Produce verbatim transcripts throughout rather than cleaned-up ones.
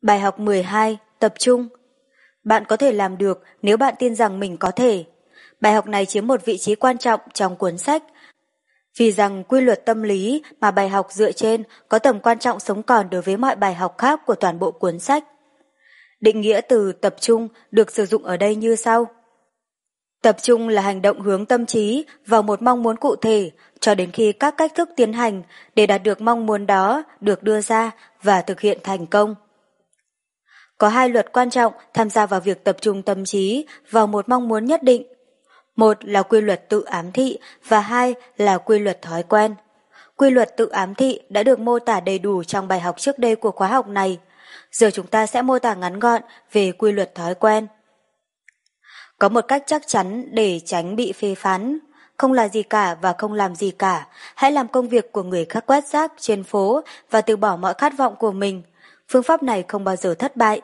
Bài học mười hai, tập trung. Bạn có thể làm được nếu bạn tin rằng mình có thể. Bài học này chiếm một vị trí quan trọng trong cuốn sách, vì rằng quy luật tâm lý mà bài học dựa trên có tầm quan trọng sống còn đối với mọi bài học khác của toàn bộ cuốn sách. Định nghĩa từ tập trung được sử dụng ở đây như sau. Tập trung là hành động hướng tâm trí vào một mong muốn cụ thể cho đến khi các cách thức tiến hành để đạt được mong muốn đó được đưa ra và thực hiện thành công. Có hai luật quan trọng tham gia vào việc tập trung tâm trí vào một mong muốn nhất định. Một là quy luật tự ám thị và hai là quy luật thói quen. Quy luật tự ám thị đã được mô tả đầy đủ trong bài học trước đây của khóa học này. Giờ chúng ta sẽ mô tả ngắn gọn về quy luật thói quen. Có một cách chắc chắn để tránh bị phê phán. Không là gì cả và không làm gì cả. Hãy làm công việc của người khác quét rác trên phố và từ bỏ mọi khát vọng của mình. Phương pháp này không bao giờ thất bại.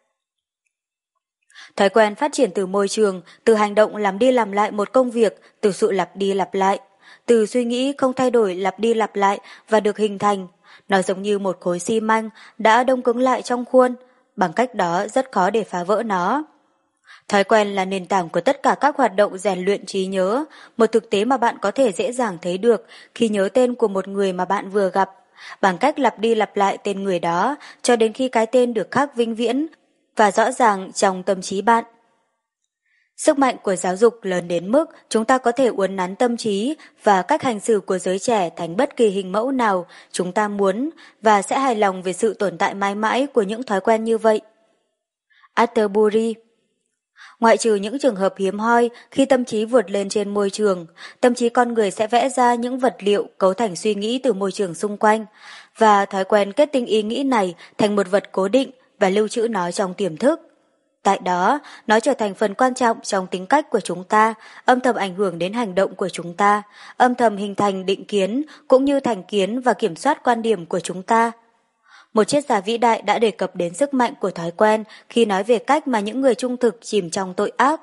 Thói quen phát triển từ môi trường, từ hành động làm đi làm lại một công việc, từ sự lặp đi lặp lại, từ suy nghĩ không thay đổi lặp đi lặp lại và được hình thành. Nó giống như một khối xi măng đã đông cứng lại trong khuôn, bằng cách đó rất khó để phá vỡ nó. Thói quen là nền tảng của tất cả các hoạt động rèn luyện trí nhớ, một thực tế mà bạn có thể dễ dàng thấy được khi nhớ tên của một người mà bạn vừa gặp, bằng cách lặp đi lặp lại tên người đó cho đến khi cái tên được khắc vĩnh viễn và rõ ràng trong tâm trí bạn. Sức mạnh của giáo dục lớn đến mức chúng ta có thể uốn nắn tâm trí và cách hành xử của giới trẻ thành bất kỳ hình mẫu nào chúng ta muốn và sẽ hài lòng về sự tồn tại mãi mãi của những thói quen như vậy. Atterbury. Ngoại trừ những trường hợp hiếm hoi khi tâm trí vượt lên trên môi trường, tâm trí con người sẽ vẽ ra những vật liệu cấu thành suy nghĩ từ môi trường xung quanh và thói quen kết tinh ý nghĩ này thành một vật cố định và lưu trữ nó trong tiềm thức. Tại đó, nó trở thành phần quan trọng trong tính cách của chúng ta, âm thầm ảnh hưởng đến hành động của chúng ta, âm thầm hình thành định kiến cũng như thành kiến và kiểm soát quan điểm của chúng ta. Một triết gia vĩ đại đã đề cập đến sức mạnh của thói quen khi nói về cách mà những người trung thực chìm trong tội ác.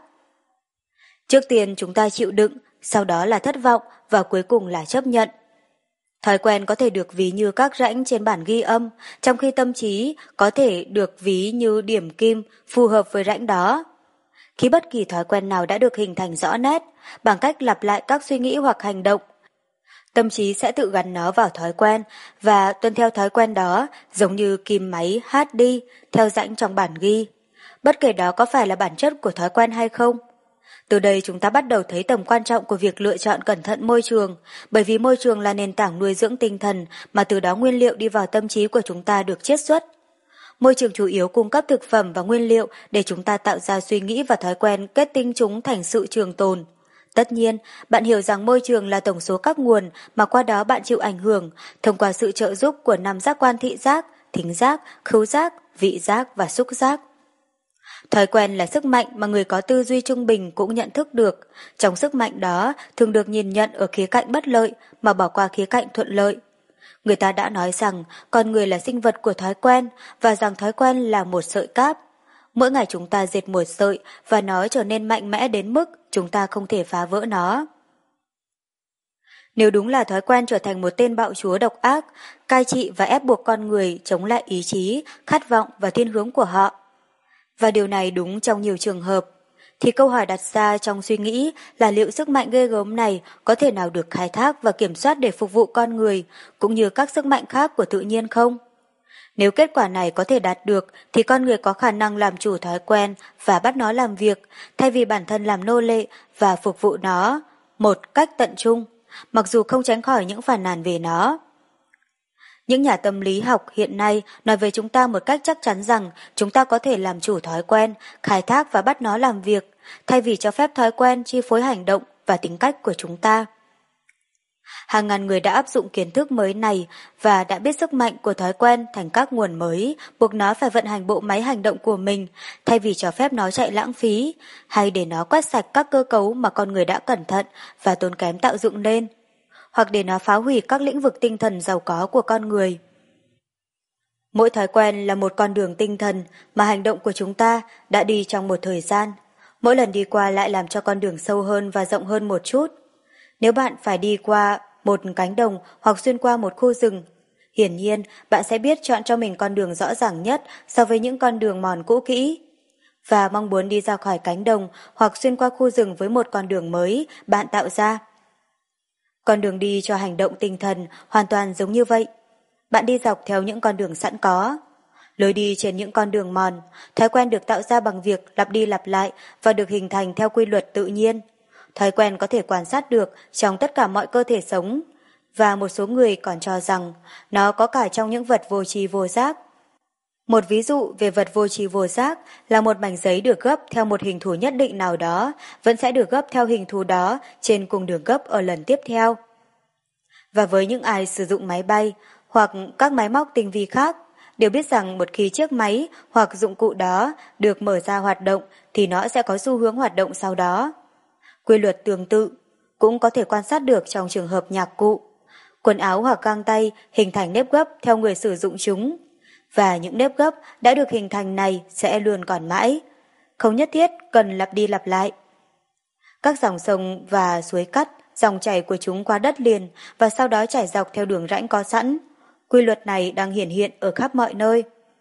Trước tiên chúng ta chịu đựng, sau đó là thất vọng và cuối cùng là chấp nhận. Thói quen có thể được ví như các rãnh trên bản ghi âm, trong khi tâm trí có thể được ví như điểm kim phù hợp với rãnh đó. Khi bất kỳ thói quen nào đã được hình thành rõ nét, bằng cách lặp lại các suy nghĩ hoặc hành động, tâm trí sẽ tự gắn nó vào thói quen và tuân theo thói quen đó giống như kim máy hát đi theo rãnh trong bản ghi, bất kể đó có phải là bản chất của thói quen hay không. Từ đây chúng ta bắt đầu thấy tầm quan trọng của việc lựa chọn cẩn thận môi trường, bởi vì môi trường là nền tảng nuôi dưỡng tinh thần mà từ đó nguyên liệu đi vào tâm trí của chúng ta được chiết xuất. Môi trường chủ yếu cung cấp thực phẩm và nguyên liệu để chúng ta tạo ra suy nghĩ và thói quen kết tinh chúng thành sự trường tồn. Tất nhiên, bạn hiểu rằng môi trường là tổng số các nguồn mà qua đó bạn chịu ảnh hưởng thông qua sự trợ giúp của năm giác quan thị giác, thính giác, khứu giác, vị giác và xúc giác. Thói quen là sức mạnh mà người có tư duy trung bình cũng nhận thức được. Trong sức mạnh đó thường được nhìn nhận ở khía cạnh bất lợi mà bỏ qua khía cạnh thuận lợi. Người ta đã nói rằng con người là sinh vật của thói quen và rằng thói quen là một sợi cáp. Mỗi ngày chúng ta dệt một sợi và nó trở nên mạnh mẽ đến mức chúng ta không thể phá vỡ nó. Nếu đúng là thói quen trở thành một tên bạo chúa độc ác, cai trị và ép buộc con người chống lại ý chí, khát vọng và thiên hướng của họ, và điều này đúng trong nhiều trường hợp, thì câu hỏi đặt ra trong suy nghĩ là liệu sức mạnh ghê gớm này có thể nào được khai thác và kiểm soát để phục vụ con người, cũng như các sức mạnh khác của tự nhiên không? Nếu kết quả này có thể đạt được, thì con người có khả năng làm chủ thói quen và bắt nó làm việc, thay vì bản thân làm nô lệ và phục vụ nó một cách tận trung, mặc dù không tránh khỏi những phàn nàn về nó. Những nhà tâm lý học hiện nay nói về chúng ta một cách chắc chắn rằng chúng ta có thể làm chủ thói quen, khai thác và bắt nó làm việc, thay vì cho phép thói quen chi phối hành động và tính cách của chúng ta. Hàng ngàn người đã áp dụng kiến thức mới này và đã biết sức mạnh của thói quen thành các nguồn mới, buộc nó phải vận hành bộ máy hành động của mình, thay vì cho phép nó chạy lãng phí, hay để nó quét sạch các cơ cấu mà con người đã cẩn thận và tốn kém tạo dựng nên, hoặc để nó phá hủy các lĩnh vực tinh thần giàu có của con người. Mỗi thói quen là một con đường tinh thần mà hành động của chúng ta đã đi trong một thời gian. Mỗi lần đi qua lại làm cho con đường sâu hơn và rộng hơn một chút. Nếu bạn phải đi qua một cánh đồng hoặc xuyên qua một khu rừng, Hiển nhiên, bạn sẽ biết chọn cho mình con đường rõ ràng nhất so với những con đường mòn cũ kỹ. Và mong muốn đi ra khỏi cánh đồng hoặc xuyên qua khu rừng với một con đường mới bạn tạo ra. Con đường đi cho hành động tinh thần hoàn toàn giống như vậy. Bạn đi dọc theo những con đường sẵn có. Lối đi trên những con đường mòn, thói quen được tạo ra bằng việc lặp đi lặp lại và được hình thành theo quy luật tự nhiên. Thói quen có thể quan sát được trong tất cả mọi cơ thể sống, và một số người còn cho rằng nó có cả trong những vật vô tri vô giác. Một ví dụ về vật vô tri vô giác là một mảnh giấy được gấp theo một hình thù nhất định nào đó, vẫn sẽ được gấp theo hình thù đó trên cùng đường gấp ở lần tiếp theo. Và với những ai sử dụng máy bay hoặc các máy móc tinh vi khác, đều biết rằng một khi chiếc máy hoặc dụng cụ đó được mở ra hoạt động thì nó sẽ có xu hướng hoạt động sau đó. Quy luật tương tự cũng có thể quan sát được trong trường hợp nhạc cụ. Quần áo hoặc găng tay hình thành nếp gấp theo người sử dụng chúng, và những nếp gấp đã được hình thành này sẽ luôn còn mãi, không nhất thiết cần lặp đi lặp lại. Các dòng sông và suối cắt dòng chảy của chúng qua đất liền và sau đó chảy dọc theo đường rãnh có sẵn. Quy luật này đang hiển hiện ở khắp mọi nơi.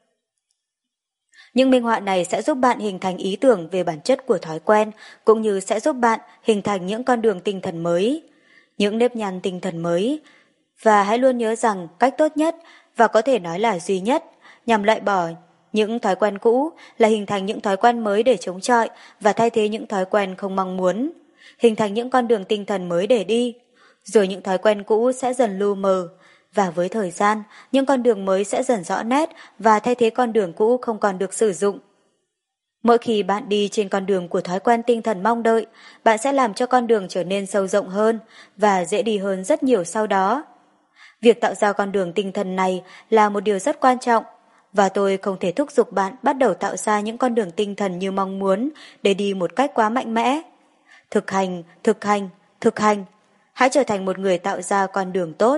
Những minh họa này sẽ giúp bạn hình thành ý tưởng về bản chất của thói quen, cũng như sẽ giúp bạn hình thành những con đường tinh thần mới, những nếp nhăn tinh thần mới. Và hãy luôn nhớ rằng cách tốt nhất, và có thể nói là duy nhất, nhằm loại bỏ những thói quen cũ là hình thành những thói quen mới để chống chọi và thay thế những thói quen không mong muốn, hình thành những con đường tinh thần mới để đi. Rồi những thói quen cũ sẽ dần lu mờ, và với thời gian, những con đường mới sẽ dần rõ nét và thay thế con đường cũ không còn được sử dụng. Mỗi khi bạn đi trên con đường của thói quen tinh thần mong đợi, bạn sẽ làm cho con đường trở nên sâu rộng hơn và dễ đi hơn rất nhiều sau đó. Việc tạo ra con đường tinh thần này là một điều rất quan trọng, và tôi không thể thúc giục bạn bắt đầu tạo ra những con đường tinh thần như mong muốn để đi một cách quá mạnh mẽ. Thực hành, thực hành, thực hành. Hãy trở thành một người tạo ra con đường tốt.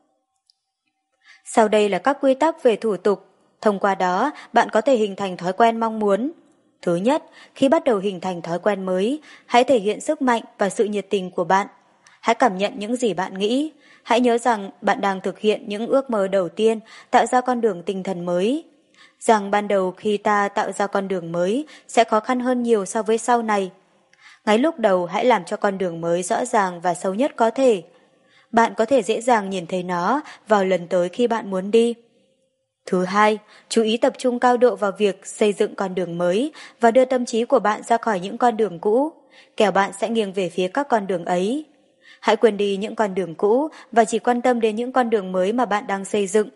Sau đây là các quy tắc về thủ tục. Thông qua đó, bạn có thể hình thành thói quen mong muốn. Thứ nhất, khi bắt đầu hình thành thói quen mới, hãy thể hiện sức mạnh và sự nhiệt tình của bạn. Hãy cảm nhận những gì bạn nghĩ. Hãy nhớ rằng bạn đang thực hiện những ước mơ đầu tiên tạo ra con đường tinh thần mới. Rằng ban đầu khi ta tạo ra con đường mới sẽ khó khăn hơn nhiều so với sau này. Ngay lúc đầu hãy làm cho con đường mới rõ ràng và sâu nhất có thể. Bạn có thể dễ dàng nhìn thấy nó vào lần tới khi bạn muốn đi. Thứ hai, chú ý tập trung cao độ vào việc xây dựng con đường mới và đưa tâm trí của bạn ra khỏi những con đường cũ, kẻo bạn sẽ nghiêng về phía các con đường ấy. Hãy quên đi những con đường cũ và chỉ quan tâm đến những con đường mới mà bạn đang xây dựng.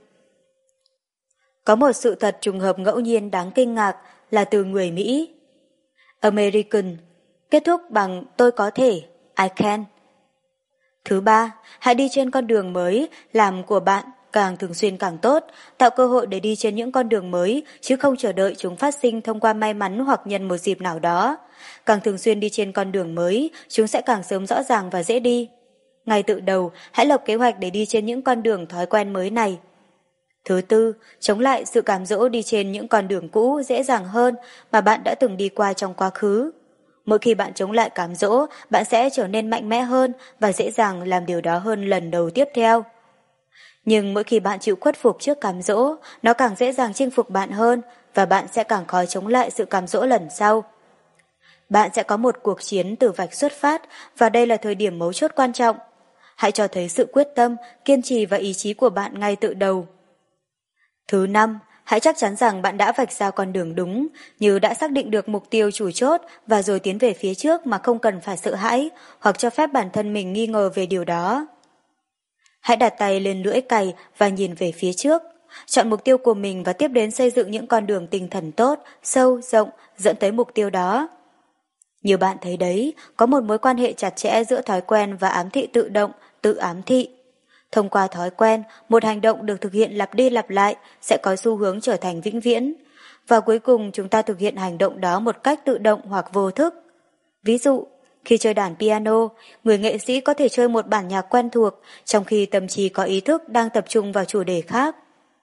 Có một sự thật trùng hợp ngẫu nhiên đáng kinh ngạc là từ người Mỹ. American kết thúc bằng tôi có thể, I can. Thứ ba, hãy đi trên con đường mới, làm của bạn càng thường xuyên càng tốt, tạo cơ hội để đi trên những con đường mới, chứ không chờ đợi chúng phát sinh thông qua may mắn hoặc nhân một dịp nào đó. Càng thường xuyên đi trên con đường mới, chúng sẽ càng sớm rõ ràng và dễ đi. Ngay từ đầu, hãy lập kế hoạch để đi trên những con đường thói quen mới này. Thứ tư, chống lại sự cám dỗ đi trên những con đường cũ dễ dàng hơn mà bạn đã từng đi qua trong quá khứ. Mỗi khi bạn chống lại cám dỗ, bạn sẽ trở nên mạnh mẽ hơn và dễ dàng làm điều đó hơn lần đầu tiếp theo. Nhưng mỗi khi bạn chịu khuất phục trước cám dỗ, nó càng dễ dàng chinh phục bạn hơn và bạn sẽ càng khó chống lại sự cám dỗ lần sau. Bạn sẽ có một cuộc chiến từ vạch xuất phát và đây là thời điểm mấu chốt quan trọng. Hãy cho thấy sự quyết tâm, kiên trì và ý chí của bạn ngay từ đầu. Thứ năm, hãy chắc chắn rằng bạn đã vạch ra con đường đúng, như đã xác định được mục tiêu chủ chốt và rồi tiến về phía trước mà không cần phải sợ hãi hoặc cho phép bản thân mình nghi ngờ về điều đó. Hãy đặt tay lên lưỡi cày và nhìn về phía trước, chọn mục tiêu của mình và tiếp đến xây dựng những con đường tinh thần tốt, sâu, rộng, dẫn tới mục tiêu đó. Như bạn thấy đấy, có một mối quan hệ chặt chẽ giữa thói quen và ám thị tự động, tự ám thị. Thông qua thói quen, một hành động được thực hiện lặp đi lặp lại sẽ có xu hướng trở thành vĩnh viễn. Và cuối cùng chúng ta thực hiện hành động đó một cách tự động hoặc vô thức. Ví dụ, khi chơi đàn piano, người nghệ sĩ có thể chơi một bản nhạc quen thuộc trong khi tâm trí có ý thức đang tập trung vào chủ đề khác.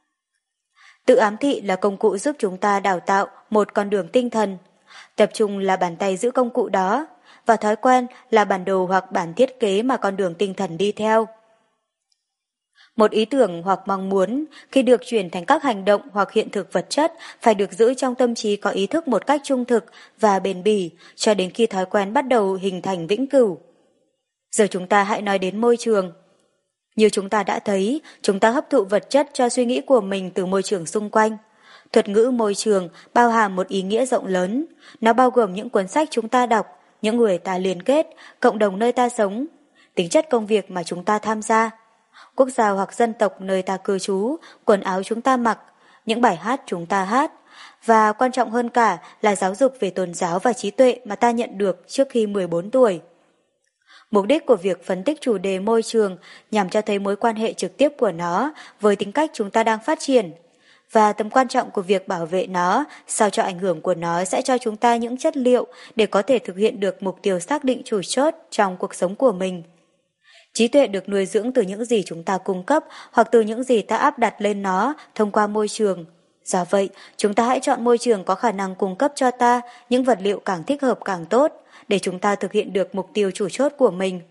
Tự ám thị là công cụ giúp chúng ta đào tạo một con đường tinh thần. Tập trung là bàn tay giữ công cụ đó, và thói quen là bản đồ hoặc bản thiết kế mà con đường tinh thần đi theo. Một ý tưởng hoặc mong muốn, khi được chuyển thành các hành động hoặc hiện thực vật chất, phải được giữ trong tâm trí có ý thức một cách trung thực và bền bỉ, cho đến khi thói quen bắt đầu hình thành vĩnh cửu. Giờ chúng ta hãy nói đến môi trường. Như chúng ta đã thấy, chúng ta hấp thụ vật chất cho suy nghĩ của mình từ môi trường xung quanh. Thuật ngữ môi trường bao hàm một ý nghĩa rộng lớn. Nó bao gồm những cuốn sách chúng ta đọc, những người ta liên kết, cộng đồng nơi ta sống, tính chất công việc mà chúng ta tham gia, quốc gia hoặc dân tộc nơi ta cư trú, quần áo chúng ta mặc, những bài hát chúng ta hát, và quan trọng hơn cả là giáo dục về tôn giáo và trí tuệ mà ta nhận được trước khi mười bốn tuổi. Mục đích của việc phân tích chủ đề môi trường nhằm cho thấy mối quan hệ trực tiếp của nó với tính cách chúng ta đang phát triển, và tầm quan trọng của việc bảo vệ nó sao cho ảnh hưởng của nó sẽ cho chúng ta những chất liệu để có thể thực hiện được mục tiêu xác định chủ chốt trong cuộc sống của mình. Trí tuệ được nuôi dưỡng từ những gì chúng ta cung cấp hoặc từ những gì ta áp đặt lên nó thông qua môi trường. Do vậy, chúng ta hãy chọn môi trường có khả năng cung cấp cho ta những vật liệu càng thích hợp càng tốt để chúng ta thực hiện được mục tiêu chủ chốt của mình.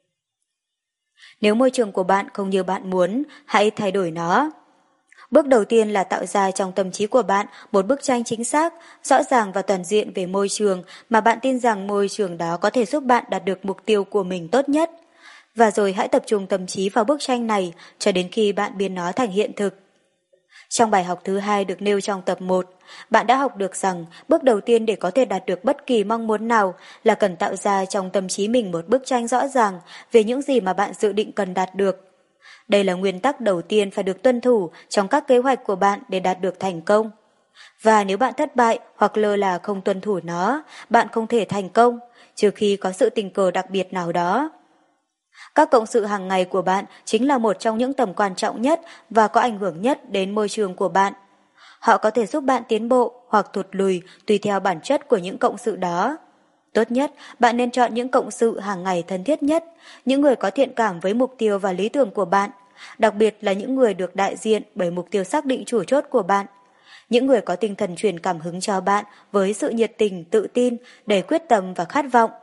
Nếu môi trường của bạn không như bạn muốn, hãy thay đổi nó. Bước đầu tiên là tạo ra trong tâm trí của bạn một bức tranh chính xác, rõ ràng và toàn diện về môi trường mà bạn tin rằng môi trường đó có thể giúp bạn đạt được mục tiêu của mình tốt nhất. Và rồi hãy tập trung tâm trí vào bức tranh này cho đến khi bạn biến nó thành hiện thực. Trong bài học thứ hai được nêu trong tập một, bạn đã học được rằng bước đầu tiên để có thể đạt được bất kỳ mong muốn nào là cần tạo ra trong tâm trí mình một bức tranh rõ ràng về những gì mà bạn dự định cần đạt được. Đây là nguyên tắc đầu tiên phải được tuân thủ trong các kế hoạch của bạn để đạt được thành công. Và nếu bạn thất bại hoặc lơ là không tuân thủ nó, bạn không thể thành công, trừ khi có sự tình cờ đặc biệt nào đó. Các cộng sự hàng ngày của bạn chính là một trong những tầm quan trọng nhất và có ảnh hưởng nhất đến môi trường của bạn. Họ có thể giúp bạn tiến bộ hoặc thụt lùi tùy theo bản chất của những cộng sự đó. Tốt nhất, bạn nên chọn những cộng sự hàng ngày thân thiết nhất, những người có thiện cảm với mục tiêu và lý tưởng của bạn, đặc biệt là những người được đại diện bởi mục tiêu xác định chủ chốt của bạn. Những người có tinh thần truyền cảm hứng cho bạn với sự nhiệt tình, tự tin, đầy quyết tâm và khát vọng.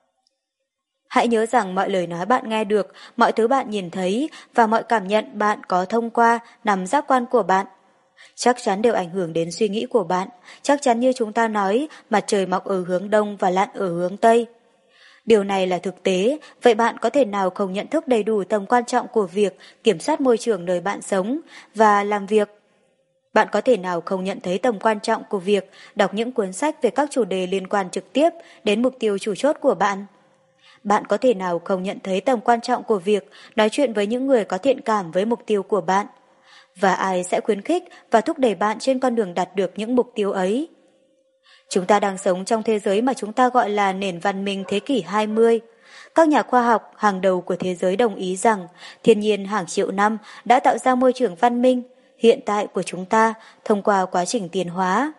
Hãy nhớ rằng mọi lời nói bạn nghe được, mọi thứ bạn nhìn thấy và mọi cảm nhận bạn có thông qua nằm giác quan của bạn chắc chắn đều ảnh hưởng đến suy nghĩ của bạn, chắc chắn như chúng ta nói, mặt trời mọc ở hướng đông và lặn ở hướng tây. Điều này là thực tế, vậy bạn có thể nào không nhận thức đầy đủ tầm quan trọng của việc kiểm soát môi trường nơi bạn sống và làm việc? Bạn có thể nào không nhận thấy tầm quan trọng của việc đọc những cuốn sách về các chủ đề liên quan trực tiếp đến mục tiêu chủ chốt của bạn? Bạn có thể nào không nhận thấy tầm quan trọng của việc nói chuyện với những người có thiện cảm với mục tiêu của bạn? Và ai sẽ khuyến khích và thúc đẩy bạn trên con đường đạt được những mục tiêu ấy? Chúng ta đang sống trong thế giới mà chúng ta gọi là nền văn minh thế kỷ hai mươi. Các nhà khoa học hàng đầu của thế giới đồng ý rằng thiên nhiên hàng triệu năm đã tạo ra môi trường văn minh hiện tại của chúng ta thông qua quá trình tiến hóa.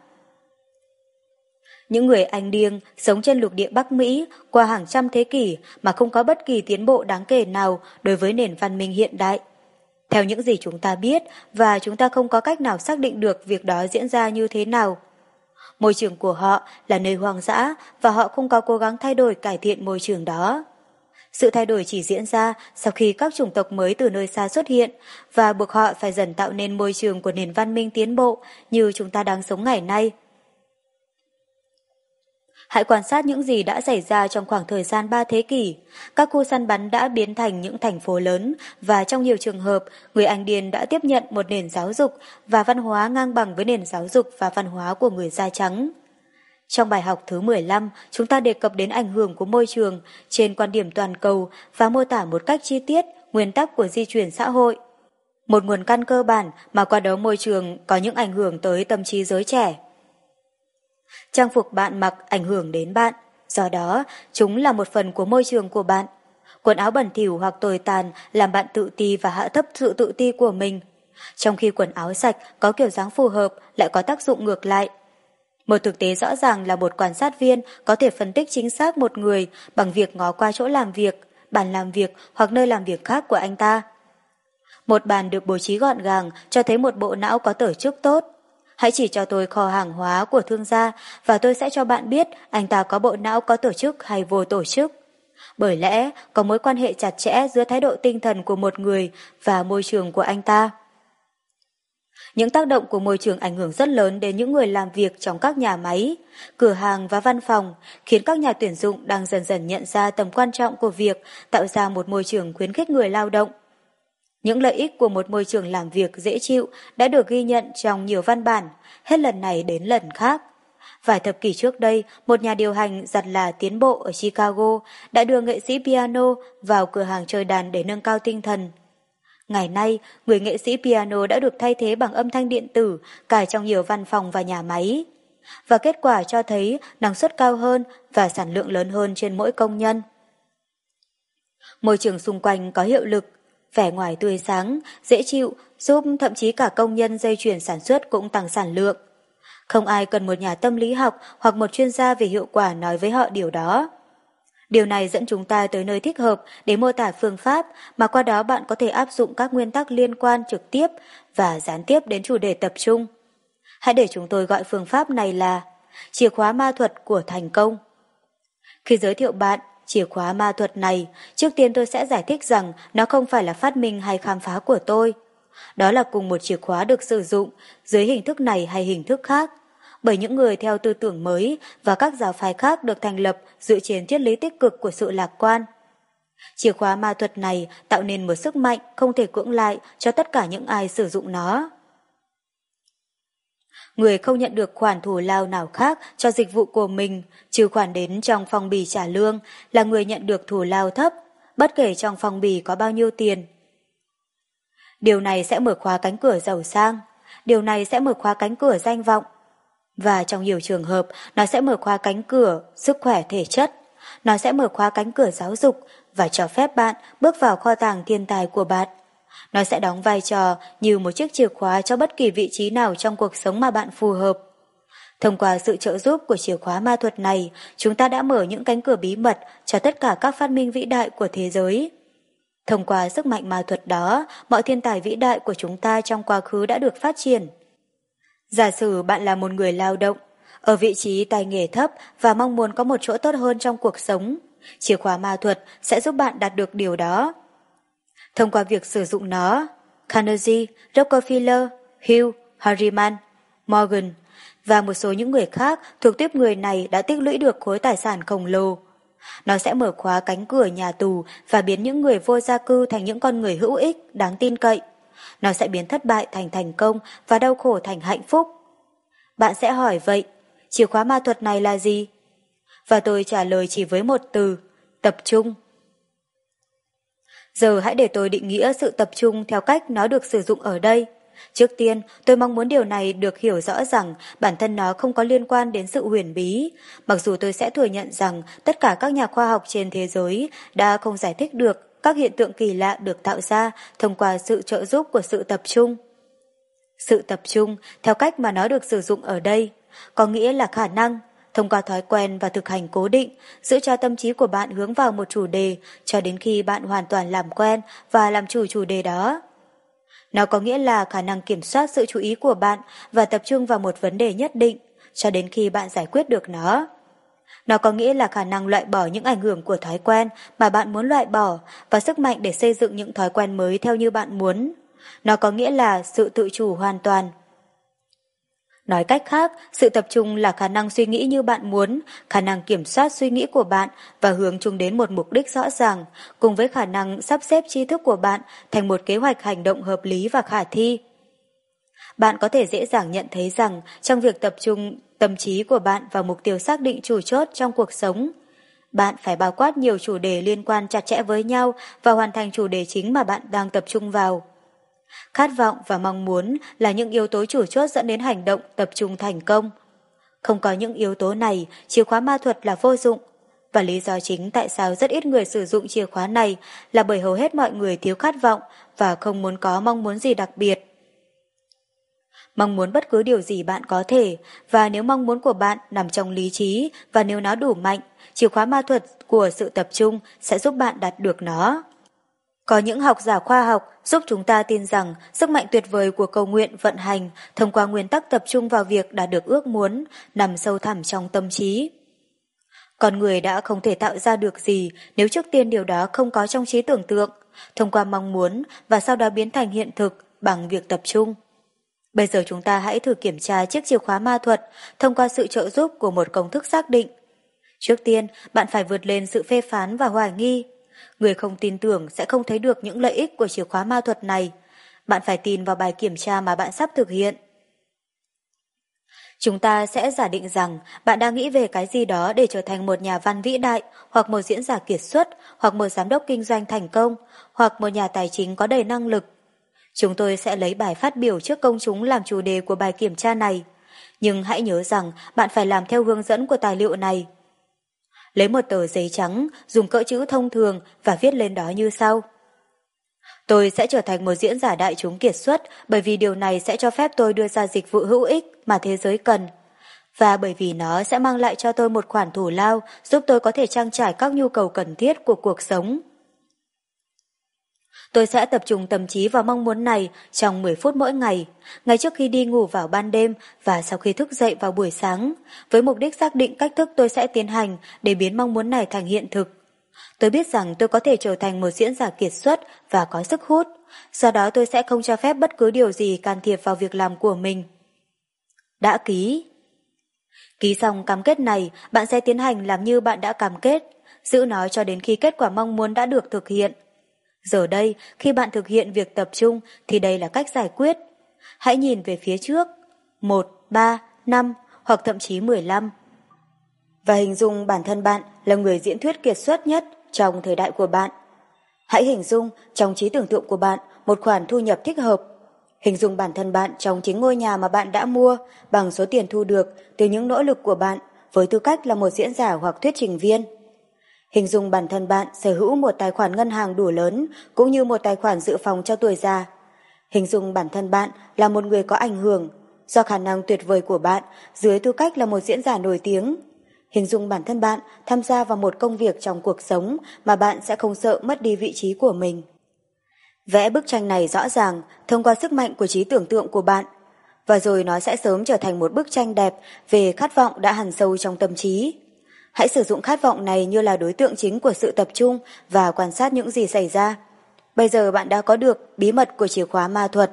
Những người Anh điêng sống trên lục địa Bắc Mỹ qua hàng trăm thế kỷ mà không có bất kỳ tiến bộ đáng kể nào đối với nền văn minh hiện đại. Theo những gì chúng ta biết và chúng ta không có cách nào xác định được việc đó diễn ra như thế nào. Môi trường của họ là nơi hoang dã và họ không có cố gắng thay đổi cải thiện môi trường đó. Sự thay đổi chỉ diễn ra sau khi các chủng tộc mới từ nơi xa xuất hiện và buộc họ phải dần tạo nên môi trường của nền văn minh tiến bộ như chúng ta đang sống ngày nay. Hãy quan sát những gì đã xảy ra trong khoảng thời gian ba thế kỷ. Các khu săn bắn đã biến thành những thành phố lớn và trong nhiều trường hợp, người Anh điên đã tiếp nhận một nền giáo dục và văn hóa ngang bằng với nền giáo dục và văn hóa của người da trắng. Trong bài học thứ mười lăm, chúng ta đề cập đến ảnh hưởng của môi trường trên quan điểm toàn cầu và mô tả một cách chi tiết nguyên tắc của di chuyển xã hội. Một nguồn căn cơ bản mà qua đó môi trường có những ảnh hưởng tới tâm trí giới trẻ. Trang phục bạn mặc ảnh hưởng đến bạn, do đó chúng là một phần của môi trường của bạn. Quần áo bẩn thỉu hoặc tồi tàn làm bạn tự ti và hạ thấp sự tự ti của mình, trong khi quần áo sạch có kiểu dáng phù hợp lại có tác dụng ngược lại. Một thực tế rõ ràng là một quan sát viên có thể phân tích chính xác một người bằng việc ngó qua chỗ làm việc, bàn làm việc hoặc nơi làm việc khác của anh ta. Một bàn được bố trí gọn gàng cho thấy một bộ não có tổ chức tốt. Hãy chỉ cho tôi kho hàng hóa của thương gia và tôi sẽ cho bạn biết anh ta có bộ não có tổ chức hay vô tổ chức. Bởi lẽ có mối quan hệ chặt chẽ giữa thái độ tinh thần của một người và môi trường của anh ta. Những tác động của môi trường ảnh hưởng rất lớn đến những người làm việc trong các nhà máy, cửa hàng và văn phòng, khiến các nhà tuyển dụng đang dần dần nhận ra tầm quan trọng của việc tạo ra một môi trường khuyến khích người lao động. Những lợi ích của một môi trường làm việc dễ chịu đã được ghi nhận trong nhiều văn bản, hết lần này đến lần khác. Vài thập kỷ trước đây, một nhà điều hành giặt là tiến bộ ở Chicago đã đưa nghệ sĩ piano vào cửa hàng chơi đàn để nâng cao tinh thần. Ngày nay, người nghệ sĩ piano đã được thay thế bằng âm thanh điện tử cài trong nhiều văn phòng và nhà máy. Và kết quả cho thấy năng suất cao hơn và sản lượng lớn hơn trên mỗi công nhân. Môi trường xung quanh có hiệu lực, vẻ ngoài tươi sáng, dễ chịu, giúp thậm chí cả công nhân dây chuyền sản xuất cũng tăng sản lượng. Không ai cần một nhà tâm lý học hoặc một chuyên gia về hiệu quả nói với họ điều đó. Điều này dẫn chúng ta tới nơi thích hợp để mô tả phương pháp mà qua đó bạn có thể áp dụng các nguyên tắc liên quan trực tiếp và gián tiếp đến chủ đề tập trung. Hãy để chúng tôi gọi phương pháp này là chìa khóa ma thuật của thành công. Khi giới thiệu bạn chìa khóa ma thuật này, trước tiên tôi sẽ giải thích rằng nó không phải là phát minh hay khám phá của tôi. Đó là cùng một chìa khóa được sử dụng dưới hình thức này hay hình thức khác, bởi những người theo tư tưởng mới và các giáo phái khác được thành lập dựa trên triết lý tích cực của sự lạc quan. Chìa khóa ma thuật này tạo nên một sức mạnh không thể cưỡng lại cho tất cả những ai sử dụng nó. Người không nhận được khoản thù lao nào khác cho dịch vụ của mình, trừ khoản đến trong phong bì trả lương, là người nhận được thù lao thấp, bất kể trong phong bì có bao nhiêu tiền. Điều này sẽ mở khóa cánh cửa giàu sang, điều này sẽ mở khóa cánh cửa danh vọng. Và trong nhiều trường hợp, nó sẽ mở khóa cánh cửa sức khỏe thể chất, nó sẽ mở khóa cánh cửa giáo dục và cho phép bạn bước vào kho tàng thiên tài của bạn. Nó sẽ đóng vai trò như một chiếc chìa khóa cho bất kỳ vị trí nào trong cuộc sống mà bạn phù hợp. Thông qua sự trợ giúp của chìa khóa ma thuật này, chúng ta đã mở những cánh cửa bí mật cho tất cả các phát minh vĩ đại của thế giới. Thông qua sức mạnh ma thuật đó, mọi thiên tài vĩ đại của chúng ta trong quá khứ đã được phát triển. Giả sử bạn là một người lao động, ở vị trí tay nghề thấp và mong muốn có một chỗ tốt hơn trong cuộc sống, chìa khóa ma thuật sẽ giúp bạn đạt được điều đó. Thông qua việc sử dụng nó, Carnegie, Rockefeller, Hill, Harriman, Morgan và một số những người khác thuộc tiếp người này đã tích lũy được khối tài sản khổng lồ. Nó sẽ mở khóa cánh cửa nhà tù và biến những người vô gia cư thành những con người hữu ích, đáng tin cậy. Nó sẽ biến thất bại thành thành công và đau khổ thành hạnh phúc. Bạn sẽ hỏi vậy, chìa khóa ma thuật này là gì? Và tôi trả lời chỉ với một từ, tập trung. Giờ hãy để tôi định nghĩa sự tập trung theo cách nó được sử dụng ở đây. Trước tiên, tôi mong muốn điều này được hiểu rõ rằng bản thân nó không có liên quan đến sự huyền bí, mặc dù tôi sẽ thừa nhận rằng tất cả các nhà khoa học trên thế giới đã không giải thích được các hiện tượng kỳ lạ được tạo ra thông qua sự trợ giúp của sự tập trung. Sự tập trung, theo cách mà nó được sử dụng ở đây, có nghĩa là khả năng, thông qua thói quen và thực hành cố định, giữ cho tâm trí của bạn hướng vào một chủ đề cho đến khi bạn hoàn toàn làm quen và làm chủ chủ đề đó. Nó có nghĩa là khả năng kiểm soát sự chú ý của bạn và tập trung vào một vấn đề nhất định cho đến khi bạn giải quyết được nó. Nó có nghĩa là khả năng loại bỏ những ảnh hưởng của thói quen mà bạn muốn loại bỏ và sức mạnh để xây dựng những thói quen mới theo như bạn muốn. Nó có nghĩa là sự tự chủ hoàn toàn. Nói cách khác, sự tập trung là khả năng suy nghĩ như bạn muốn, khả năng kiểm soát suy nghĩ của bạn và hướng chúng đến một mục đích rõ ràng, cùng với khả năng sắp xếp tri thức của bạn thành một kế hoạch hành động hợp lý và khả thi. Bạn có thể dễ dàng nhận thấy rằng trong việc tập trung tâm trí của bạn vào mục tiêu xác định chủ chốt trong cuộc sống, bạn phải bao quát nhiều chủ đề liên quan chặt chẽ với nhau và hoàn thành chủ đề chính mà bạn đang tập trung vào. Khát vọng và mong muốn là những yếu tố chủ chốt dẫn đến hành động tập trung thành công. Không có những yếu tố này, chìa khóa ma thuật là vô dụng. Và lý do chính tại sao rất ít người sử dụng chìa khóa này là bởi hầu hết mọi người thiếu khát vọng và không muốn có mong muốn gì đặc biệt. Mong muốn bất cứ điều gì bạn có thể, và nếu mong muốn của bạn nằm trong lý trí và nếu nó đủ mạnh, chìa khóa ma thuật của sự tập trung sẽ giúp bạn đạt được nó. Có những học giả khoa học giúp chúng ta tin rằng sức mạnh tuyệt vời của cầu nguyện vận hành thông qua nguyên tắc tập trung vào việc đạt được ước muốn nằm sâu thẳm trong tâm trí. Con người đã không thể tạo ra được gì nếu trước tiên điều đó không có trong trí tưởng tượng, thông qua mong muốn và sau đó biến thành hiện thực bằng việc tập trung. Bây giờ chúng ta hãy thử kiểm tra chiếc chìa khóa ma thuật thông qua sự trợ giúp của một công thức xác định. Trước tiên, bạn phải vượt lên sự phê phán và hoài nghi. Người không tin tưởng sẽ không thấy được những lợi ích của chìa khóa ma thuật này. Bạn phải tin vào bài kiểm tra mà bạn sắp thực hiện. Chúng ta sẽ giả định rằng bạn đang nghĩ về cái gì đó để trở thành một nhà văn vĩ đại, hoặc một diễn giả kiệt xuất, hoặc một giám đốc kinh doanh thành công, hoặc một nhà tài chính có đầy năng lực. Chúng tôi sẽ lấy bài phát biểu trước công chúng làm chủ đề của bài kiểm tra này. Nhưng hãy nhớ rằng bạn phải làm theo hướng dẫn của tài liệu này. Lấy một tờ giấy trắng, dùng cỡ chữ thông thường và viết lên đó như sau. Tôi sẽ trở thành một diễn giả đại chúng kiệt xuất bởi vì điều này sẽ cho phép tôi đưa ra dịch vụ hữu ích mà thế giới cần. Và bởi vì nó sẽ mang lại cho tôi một khoản thù lao giúp tôi có thể trang trải các nhu cầu cần thiết của cuộc sống. Tôi sẽ tập trung tâm trí vào mong muốn này trong mười phút mỗi ngày, ngay trước khi đi ngủ vào ban đêm và sau khi thức dậy vào buổi sáng, với mục đích xác định cách thức tôi sẽ tiến hành để biến mong muốn này thành hiện thực. Tôi biết rằng tôi có thể trở thành một diễn giả kiệt xuất và có sức hút, do đó tôi sẽ không cho phép bất cứ điều gì can thiệp vào việc làm của mình. Đã ký. Ký xong cam kết này, bạn sẽ tiến hành làm như bạn đã cam kết, giữ nó cho đến khi kết quả mong muốn đã được thực hiện. Giờ đây, khi bạn thực hiện việc tập trung thì đây là cách giải quyết. Hãy nhìn về phía trước, một, ba, năm hoặc thậm chí mười lăm. Và hình dung bản thân bạn là người diễn thuyết kiệt xuất nhất trong thời đại của bạn. Hãy hình dung trong trí tưởng tượng của bạn một khoản thu nhập thích hợp. Hình dung bản thân bạn trong chính ngôi nhà mà bạn đã mua bằng số tiền thu được từ những nỗ lực của bạn với tư cách là một diễn giả hoặc thuyết trình viên. Hình dung bản thân bạn sở hữu một tài khoản ngân hàng đủ lớn cũng như một tài khoản dự phòng cho tuổi già. Hình dung bản thân bạn là một người có ảnh hưởng do khả năng tuyệt vời của bạn dưới tư cách là một diễn giả nổi tiếng. Hình dung bản thân bạn tham gia vào một công việc trong cuộc sống mà bạn sẽ không sợ mất đi vị trí của mình. Vẽ bức tranh này rõ ràng thông qua sức mạnh của trí tưởng tượng của bạn, và rồi nó sẽ sớm trở thành một bức tranh đẹp về khát vọng đã hằn sâu trong tâm trí. Hãy sử dụng khát vọng này như là đối tượng chính của sự tập trung và quan sát những gì xảy ra. Bây giờ bạn đã có được bí mật của chìa khóa ma thuật.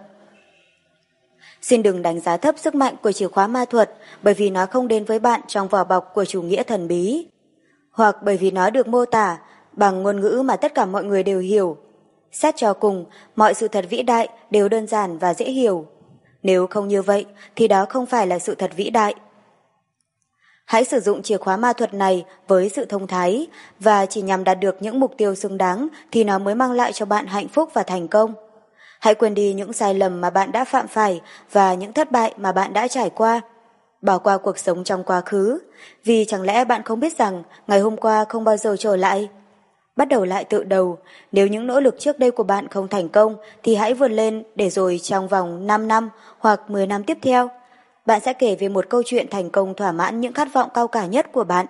Xin đừng đánh giá thấp sức mạnh của chìa khóa ma thuật bởi vì nó không đến với bạn trong vỏ bọc của chủ nghĩa thần bí, hoặc bởi vì nó được mô tả bằng ngôn ngữ mà tất cả mọi người đều hiểu. Xét cho cùng, mọi sự thật vĩ đại đều đơn giản và dễ hiểu. Nếu không như vậy, thì đó không phải là sự thật vĩ đại. Hãy sử dụng chìa khóa ma thuật này với sự thông thái và chỉ nhằm đạt được những mục tiêu xứng đáng thì nó mới mang lại cho bạn hạnh phúc và thành công. Hãy quên đi những sai lầm mà bạn đã phạm phải và những thất bại mà bạn đã trải qua. Bỏ qua cuộc sống trong quá khứ, vì chẳng lẽ bạn không biết rằng ngày hôm qua không bao giờ trở lại. Bắt đầu lại từ đầu, nếu những nỗ lực trước đây của bạn không thành công thì hãy vươn lên để rồi trong vòng năm năm hoặc mười năm tiếp theo, bạn sẽ kể về một câu chuyện thành công thỏa mãn những khát vọng cao cả nhất của bạn.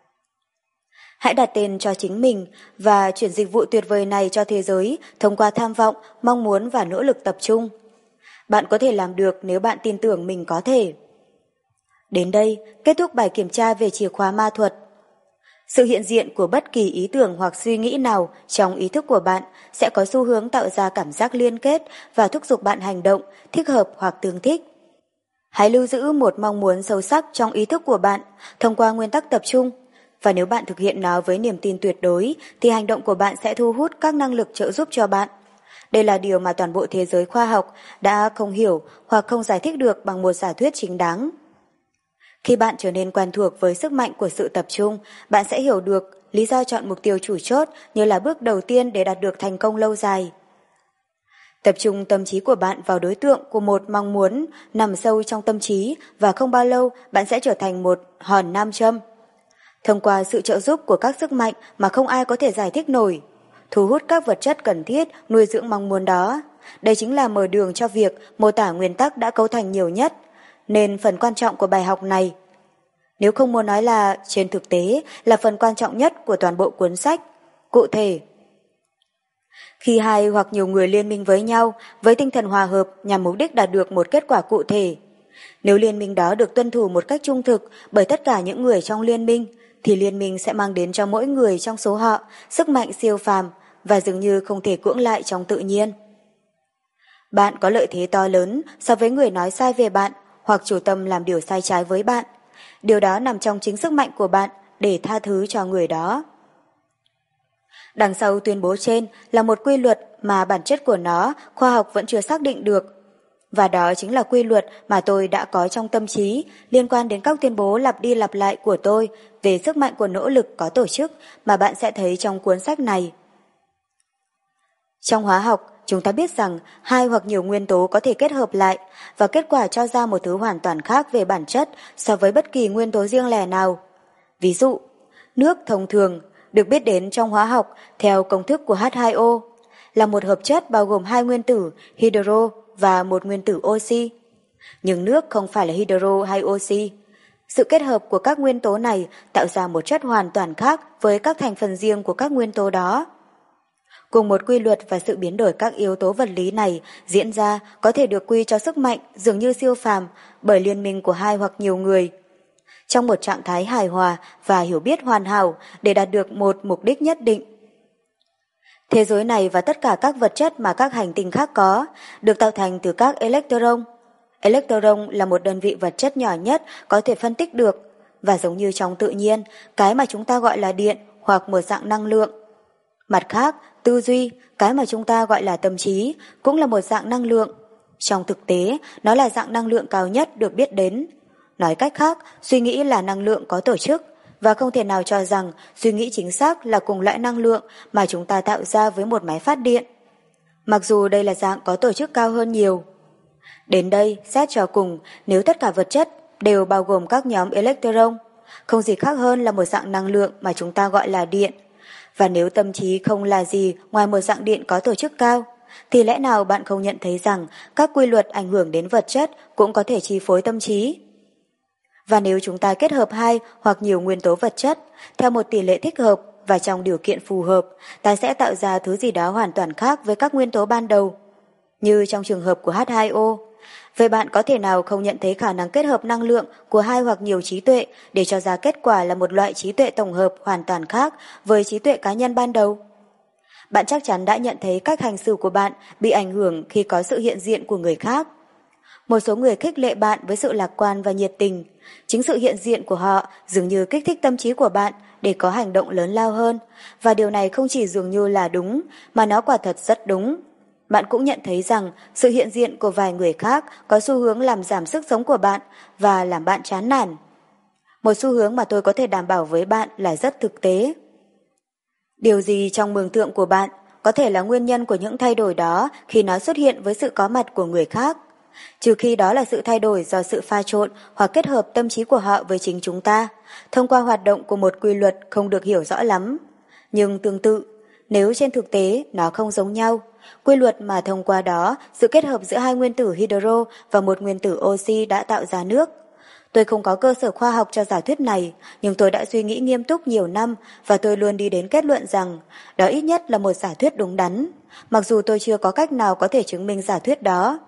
Hãy đặt tên cho chính mình và chuyển dịch vụ tuyệt vời này cho thế giới thông qua tham vọng, mong muốn và nỗ lực tập trung. Bạn có thể làm được nếu bạn tin tưởng mình có thể. Đến đây, kết thúc bài kiểm tra về chìa khóa ma thuật. Sự hiện diện của bất kỳ ý tưởng hoặc suy nghĩ nào trong ý thức của bạn sẽ có xu hướng tạo ra cảm giác liên kết và thúc giục bạn hành động, thích hợp hoặc tương thích. Hãy lưu giữ một mong muốn sâu sắc trong ý thức của bạn thông qua nguyên tắc tập trung, và nếu bạn thực hiện nó với niềm tin tuyệt đối thì hành động của bạn sẽ thu hút các năng lực trợ giúp cho bạn. Đây là điều mà toàn bộ thế giới khoa học đã không hiểu hoặc không giải thích được bằng một giả thuyết chính đáng. Khi bạn trở nên quen thuộc với sức mạnh của sự tập trung, bạn sẽ hiểu được lý do chọn mục tiêu chủ chốt như là bước đầu tiên để đạt được thành công lâu dài. Tập trung tâm trí của bạn vào đối tượng của một mong muốn nằm sâu trong tâm trí và không bao lâu bạn sẽ trở thành một hòn nam châm. Thông qua sự trợ giúp của các sức mạnh mà không ai có thể giải thích nổi, thu hút các vật chất cần thiết nuôi dưỡng mong muốn đó. Đây chính là mở đường cho việc mô tả nguyên tắc đã cấu thành nhiều nhất, nên phần quan trọng của bài học này, nếu không muốn nói là trên thực tế, là phần quan trọng nhất của toàn bộ cuốn sách. Cụ thể, khi hai hoặc nhiều người liên minh với nhau với tinh thần hòa hợp nhằm mục đích đạt được một kết quả cụ thể, nếu liên minh đó được tuân thủ một cách trung thực bởi tất cả những người trong liên minh, thì liên minh sẽ mang đến cho mỗi người trong số họ sức mạnh siêu phàm và dường như không thể cưỡng lại trong tự nhiên. Bạn có lợi thế to lớn so với người nói sai về bạn hoặc chủ tâm làm điều sai trái với bạn. Điều đó nằm trong chính sức mạnh của bạn để tha thứ cho người đó. Đằng sau tuyên bố trên là một quy luật mà bản chất của nó khoa học vẫn chưa xác định được. Và đó chính là quy luật mà tôi đã có trong tâm trí liên quan đến các tuyên bố lặp đi lặp lại của tôi về sức mạnh của nỗ lực có tổ chức mà bạn sẽ thấy trong cuốn sách này. Trong hóa học, chúng ta biết rằng hai hoặc nhiều nguyên tố có thể kết hợp lại và kết quả cho ra một thứ hoàn toàn khác về bản chất so với bất kỳ nguyên tố riêng lẻ nào. Ví dụ, nước thông thường được biết đến trong hóa học theo công thức của H hai O là một hợp chất bao gồm hai nguyên tử hydro và một nguyên tử oxy. Nhưng nước không phải là hydro hay oxy. Sự kết hợp của các nguyên tố này tạo ra một chất hoàn toàn khác với các thành phần riêng của các nguyên tố đó. Cùng một quy luật và sự biến đổi các yếu tố vật lý này diễn ra có thể được quy cho sức mạnh dường như siêu phàm bởi liên minh của hai hoặc nhiều người. Trong một trạng thái hài hòa và hiểu biết hoàn hảo để đạt được một mục đích nhất định. Thế giới này và tất cả các vật chất mà các hành tinh khác có được tạo thành từ các electron. Electron là một đơn vị vật chất nhỏ nhất có thể phân tích được và giống như trong tự nhiên, cái mà chúng ta gọi là điện hoặc một dạng năng lượng. Mặt khác, tư duy, cái mà chúng ta gọi là tâm trí, cũng là một dạng năng lượng. Trong thực tế, nó là dạng năng lượng cao nhất được biết đến. Nói cách khác, suy nghĩ là năng lượng có tổ chức, và không thể nào cho rằng suy nghĩ chính xác là cùng loại năng lượng mà chúng ta tạo ra với một máy phát điện. Mặc dù đây là dạng có tổ chức cao hơn nhiều. Đến đây, xét cho cùng, nếu tất cả vật chất đều bao gồm các nhóm electron, không gì khác hơn là một dạng năng lượng mà chúng ta gọi là điện. Và nếu tâm trí không là gì ngoài một dạng điện có tổ chức cao, thì lẽ nào bạn không nhận thấy rằng các quy luật ảnh hưởng đến vật chất cũng có thể chi phối tâm trí? Và nếu chúng ta kết hợp hai hoặc nhiều nguyên tố vật chất theo một tỷ lệ thích hợp và trong điều kiện phù hợp, ta sẽ tạo ra thứ gì đó hoàn toàn khác với các nguyên tố ban đầu. Như trong trường hợp của H hai O, vậy bạn có thể nào không nhận thấy khả năng kết hợp năng lượng của hai hoặc nhiều trí tuệ để cho ra kết quả là một loại trí tuệ tổng hợp hoàn toàn khác với trí tuệ cá nhân ban đầu? Bạn chắc chắn đã nhận thấy cách hành xử của bạn bị ảnh hưởng khi có sự hiện diện của người khác. Một số người khích lệ bạn với sự lạc quan và nhiệt tình. Chính sự hiện diện của họ dường như kích thích tâm trí của bạn để có hành động lớn lao hơn, và điều này không chỉ dường như là đúng, mà nó quả thật rất đúng. Bạn cũng nhận thấy rằng sự hiện diện của vài người khác có xu hướng làm giảm sức sống của bạn và làm bạn chán nản. Một xu hướng mà tôi có thể đảm bảo với bạn là rất thực tế. Điều gì trong mường tượng của bạn có thể là nguyên nhân của những thay đổi đó khi nó xuất hiện với sự có mặt của người khác? Trừ khi đó là sự thay đổi do sự pha trộn hoặc kết hợp tâm trí của họ với chính chúng ta, thông qua hoạt động của một quy luật không được hiểu rõ lắm. Nhưng tương tự, nếu trên thực tế nó không giống nhau, quy luật mà thông qua đó sự kết hợp giữa hai nguyên tử hydro và một nguyên tử oxy đã tạo ra nước. Tôi không có cơ sở khoa học cho giả thuyết này, nhưng tôi đã suy nghĩ nghiêm túc nhiều năm và tôi luôn đi đến kết luận rằng đó ít nhất là một giả thuyết đúng đắn, mặc dù tôi chưa có cách nào có thể chứng minh giả thuyết đó.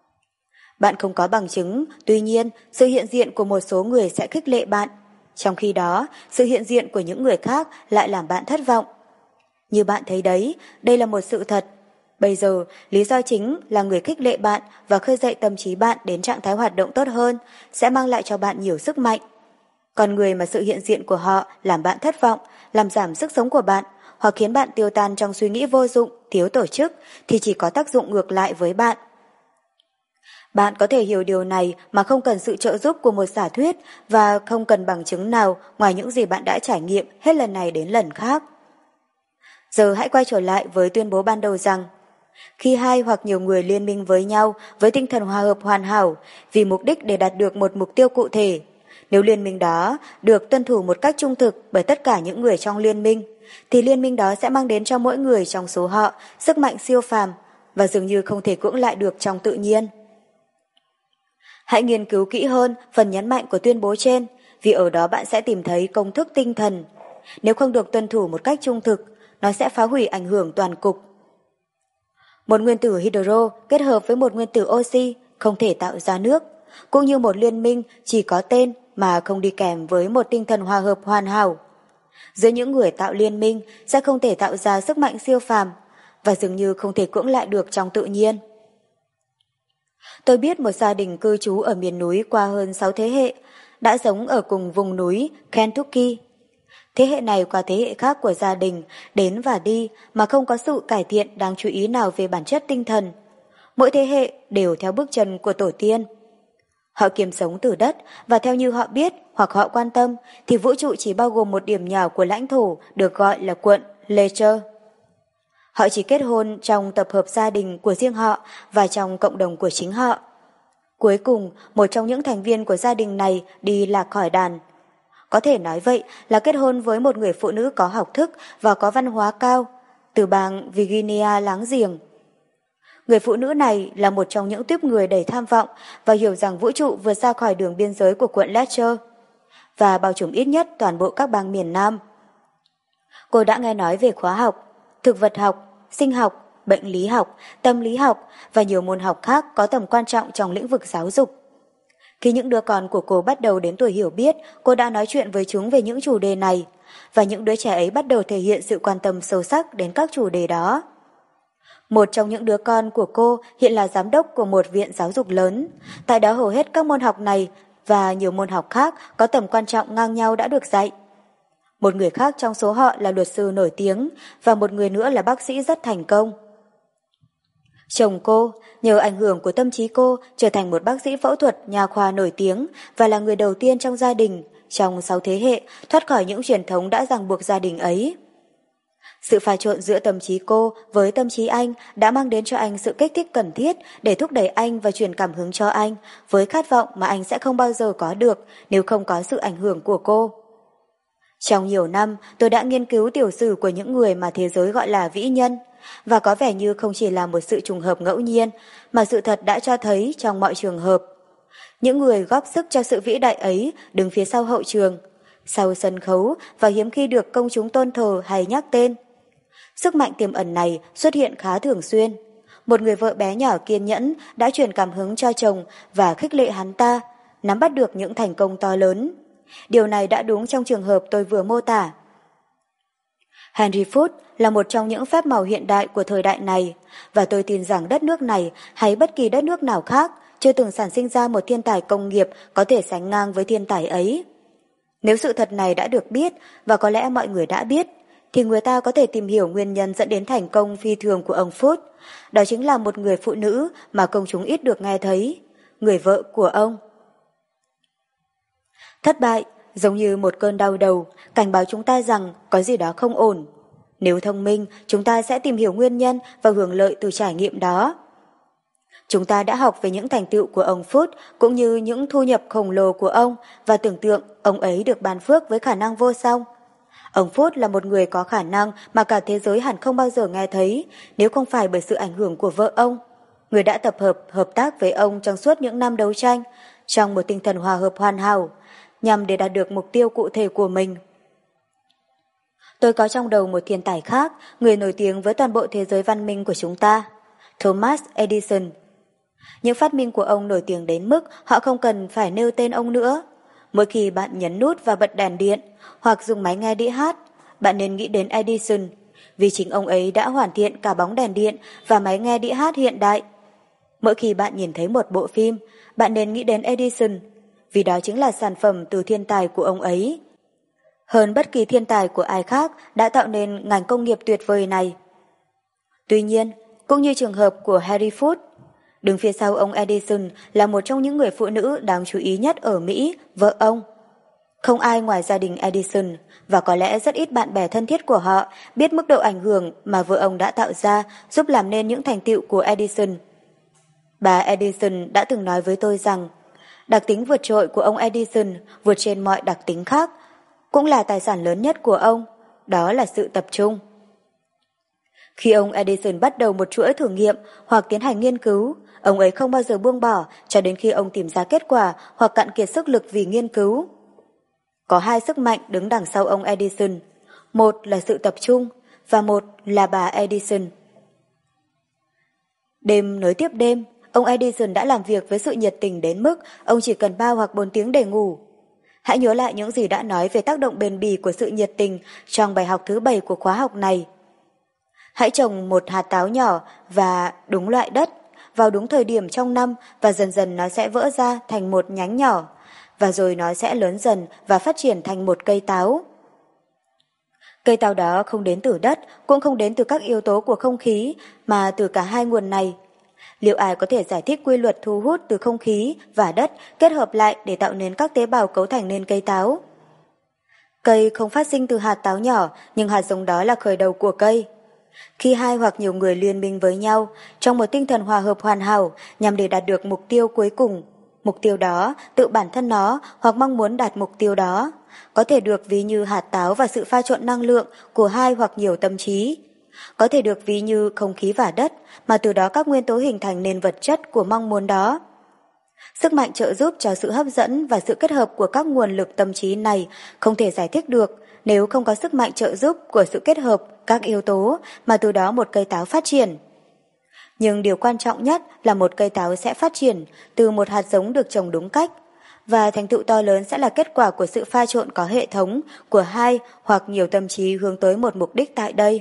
Bạn không có bằng chứng, tuy nhiên sự hiện diện của một số người sẽ khích lệ bạn, trong khi đó sự hiện diện của những người khác lại làm bạn thất vọng. Như bạn thấy đấy, đây là một sự thật. Bây giờ, lý do chính là người khích lệ bạn và khơi dậy tâm trí bạn đến trạng thái hoạt động tốt hơn sẽ mang lại cho bạn nhiều sức mạnh. Còn người mà sự hiện diện của họ làm bạn thất vọng, làm giảm sức sống của bạn hoặc khiến bạn tiêu tan trong suy nghĩ vô dụng, thiếu tổ chức thì chỉ có tác dụng ngược lại với bạn. Bạn có thể hiểu điều này mà không cần sự trợ giúp của một giả thuyết và không cần bằng chứng nào ngoài những gì bạn đã trải nghiệm hết lần này đến lần khác. Giờ hãy quay trở lại với tuyên bố ban đầu rằng khi hai hoặc nhiều người liên minh với nhau với tinh thần hòa hợp hoàn hảo vì mục đích để đạt được một mục tiêu cụ thể, nếu liên minh đó được tuân thủ một cách trung thực bởi tất cả những người trong liên minh, thì liên minh đó sẽ mang đến cho mỗi người trong số họ sức mạnh siêu phàm và dường như không thể cưỡng lại được trong tự nhiên. Hãy nghiên cứu kỹ hơn phần nhấn mạnh của tuyên bố trên, vì ở đó bạn sẽ tìm thấy công thức tinh thần. Nếu không được tuân thủ một cách trung thực, nó sẽ phá hủy ảnh hưởng toàn cục. Một nguyên tử hydro kết hợp với một nguyên tử oxy không thể tạo ra nước, cũng như một liên minh chỉ có tên mà không đi kèm với một tinh thần hòa hợp hoàn hảo. Giữa những người tạo liên minh sẽ không thể tạo ra sức mạnh siêu phàm và dường như không thể cưỡng lại được trong tự nhiên. Tôi biết một gia đình cư trú ở miền núi qua hơn sáu thế hệ, đã sống ở cùng vùng núi Kentucky. Thế hệ này qua thế hệ khác của gia đình đến và đi mà không có sự cải thiện đáng chú ý nào về bản chất tinh thần. Mỗi thế hệ đều theo bước chân của tổ tiên. Họ kiếm sống từ đất và theo như họ biết hoặc họ quan tâm thì vũ trụ chỉ bao gồm một điểm nhỏ của lãnh thổ được gọi là quận Ledger. Họ chỉ kết hôn trong tập hợp gia đình của riêng họ và trong cộng đồng của chính họ. Cuối cùng, một trong những thành viên của gia đình này đi lạc khỏi đàn. Có thể nói vậy là kết hôn với một người phụ nữ có học thức và có văn hóa cao, từ bang Virginia láng giềng. Người phụ nữ này là một trong những tuýp người đầy tham vọng và hiểu rằng vũ trụ vượt ra khỏi đường biên giới của quận Ledger và bao trùm ít nhất toàn bộ các bang miền Nam. Cô đã nghe nói về khóa học, thực vật học, sinh học, bệnh lý học, tâm lý học và nhiều môn học khác có tầm quan trọng trong lĩnh vực giáo dục. Khi những đứa con của cô bắt đầu đến tuổi hiểu biết, cô đã nói chuyện với chúng về những chủ đề này, và những đứa trẻ ấy bắt đầu thể hiện sự quan tâm sâu sắc đến các chủ đề đó. Một trong những đứa con của cô hiện là giám đốc của một viện giáo dục lớn. Tại đó hầu hết các môn học này và nhiều môn học khác có tầm quan trọng ngang nhau đã được dạy. Một người khác trong số họ là luật sư nổi tiếng và một người nữa là bác sĩ rất thành công. Chồng cô, nhờ ảnh hưởng của tâm trí cô, trở thành một bác sĩ phẫu thuật nha khoa nổi tiếng và là người đầu tiên trong gia đình, trong sáu thế hệ, thoát khỏi những truyền thống đã ràng buộc gia đình ấy. Sự pha trộn giữa tâm trí cô với tâm trí anh đã mang đến cho anh sự kích thích cần thiết để thúc đẩy anh và truyền cảm hứng cho anh, với khát vọng mà anh sẽ không bao giờ có được nếu không có sự ảnh hưởng của cô. Trong nhiều năm, tôi đã nghiên cứu tiểu sử của những người mà thế giới gọi là vĩ nhân, và có vẻ như không chỉ là một sự trùng hợp ngẫu nhiên, mà sự thật đã cho thấy trong mọi trường hợp. Những người góp sức cho sự vĩ đại ấy đứng phía sau hậu trường, sau sân khấu và hiếm khi được công chúng tôn thờ hay nhắc tên. Sức mạnh tiềm ẩn này xuất hiện khá thường xuyên. Một người vợ bé nhỏ kiên nhẫn đã truyền cảm hứng cho chồng và khích lệ hắn ta, nắm bắt được những thành công to lớn. Điều này đã đúng trong trường hợp tôi vừa mô tả. Henry Ford là một trong những phép màu hiện đại của thời đại này, và tôi tin rằng đất nước này hay bất kỳ đất nước nào khác chưa từng sản sinh ra một thiên tài công nghiệp có thể sánh ngang với thiên tài ấy. Nếu sự thật này đã được biết, và có lẽ mọi người đã biết, thì người ta có thể tìm hiểu nguyên nhân dẫn đến thành công phi thường của ông Ford. Đó chính là một người phụ nữ mà công chúng ít được nghe thấy, người vợ của ông. Thất bại, giống như một cơn đau đầu, cảnh báo chúng ta rằng có gì đó không ổn. Nếu thông minh, chúng ta sẽ tìm hiểu nguyên nhân và hưởng lợi từ trải nghiệm đó. Chúng ta đã học về những thành tựu của ông Ford cũng như những thu nhập khổng lồ của ông và tưởng tượng ông ấy được ban phước với khả năng vô song. Ông Ford là một người có khả năng mà cả thế giới hẳn không bao giờ nghe thấy nếu không phải bởi sự ảnh hưởng của vợ ông, người đã tập hợp hợp tác với ông trong suốt những năm đấu tranh, trong một tinh thần hòa hợp hoàn hảo, nhằm để đạt được mục tiêu cụ thể của mình. Tôi có trong đầu một thiên tài khác, người nổi tiếng với toàn bộ thế giới văn minh của chúng ta, Thomas Edison. Những phát minh của ông nổi tiếng đến mức họ không cần phải nêu tên ông nữa. Mỗi khi bạn nhấn nút và bật đèn điện hoặc dùng máy nghe đĩa hát, bạn nên nghĩ đến Edison, vì chính ông ấy đã hoàn thiện cả bóng đèn điện và máy nghe đĩa hát hiện đại. Mỗi khi bạn nhìn thấy một bộ phim, bạn nên nghĩ đến Edison, vì đó chính là sản phẩm từ thiên tài của ông ấy. Hơn bất kỳ thiên tài của ai khác đã tạo nên ngành công nghiệp tuyệt vời này. Tuy nhiên, cũng như trường hợp của Henry Ford, đứng phía sau ông Edison là một trong những người phụ nữ đáng chú ý nhất ở Mỹ, vợ ông. Không ai ngoài gia đình Edison, và có lẽ rất ít bạn bè thân thiết của họ, biết mức độ ảnh hưởng mà vợ ông đã tạo ra giúp làm nên những thành tựu của Edison. Bà Edison đã từng nói với tôi rằng, đặc tính vượt trội của ông Edison vượt trên mọi đặc tính khác, cũng là tài sản lớn nhất của ông, đó là sự tập trung. Khi ông Edison bắt đầu một chuỗi thử nghiệm hoặc tiến hành nghiên cứu, ông ấy không bao giờ buông bỏ cho đến khi ông tìm ra kết quả hoặc cạn kiệt sức lực vì nghiên cứu. Có hai sức mạnh đứng đằng sau ông Edison, một là sự tập trung và một là bà Edison. Đêm nối tiếp đêm, ông Edison đã làm việc với sự nhiệt tình đến mức ông chỉ cần ba hoặc bốn tiếng để ngủ. Hãy nhớ lại những gì đã nói về tác động bền bỉ của sự nhiệt tình trong bài học thứ bảy của khóa học này. Hãy trồng một hạt táo nhỏ và đúng loại đất, vào đúng thời điểm trong năm và dần dần nó sẽ vỡ ra thành một nhánh nhỏ, và rồi nó sẽ lớn dần và phát triển thành một cây táo. Cây táo đó không đến từ đất, cũng không đến từ các yếu tố của không khí, mà từ cả hai nguồn này. Liệu ai có thể giải thích quy luật thu hút từ không khí và đất kết hợp lại để tạo nên các tế bào cấu thành nên cây táo? Cây không phát sinh từ hạt táo nhỏ, nhưng hạt giống đó là khởi đầu của cây. Khi hai hoặc nhiều người liên minh với nhau, trong một tinh thần hòa hợp hoàn hảo nhằm để đạt được mục tiêu cuối cùng, mục tiêu đó, tự bản thân nó hoặc mong muốn đạt mục tiêu đó, có thể được ví như hạt táo và sự pha trộn năng lượng của hai hoặc nhiều tâm trí. Có thể được ví như không khí và đất, mà từ đó các nguyên tố hình thành nên vật chất của mong muốn đó. Sức mạnh trợ giúp cho sự hấp dẫn và sự kết hợp của các nguồn lực tâm trí này không thể giải thích được nếu không có sức mạnh trợ giúp của sự kết hợp các yếu tố mà từ đó một cây táo phát triển. Nhưng điều quan trọng nhất là một cây táo sẽ phát triển từ một hạt giống được trồng đúng cách, và thành tựu to lớn sẽ là kết quả của sự pha trộn có hệ thống của hai hoặc nhiều tâm trí hướng tới một mục đích tại đây.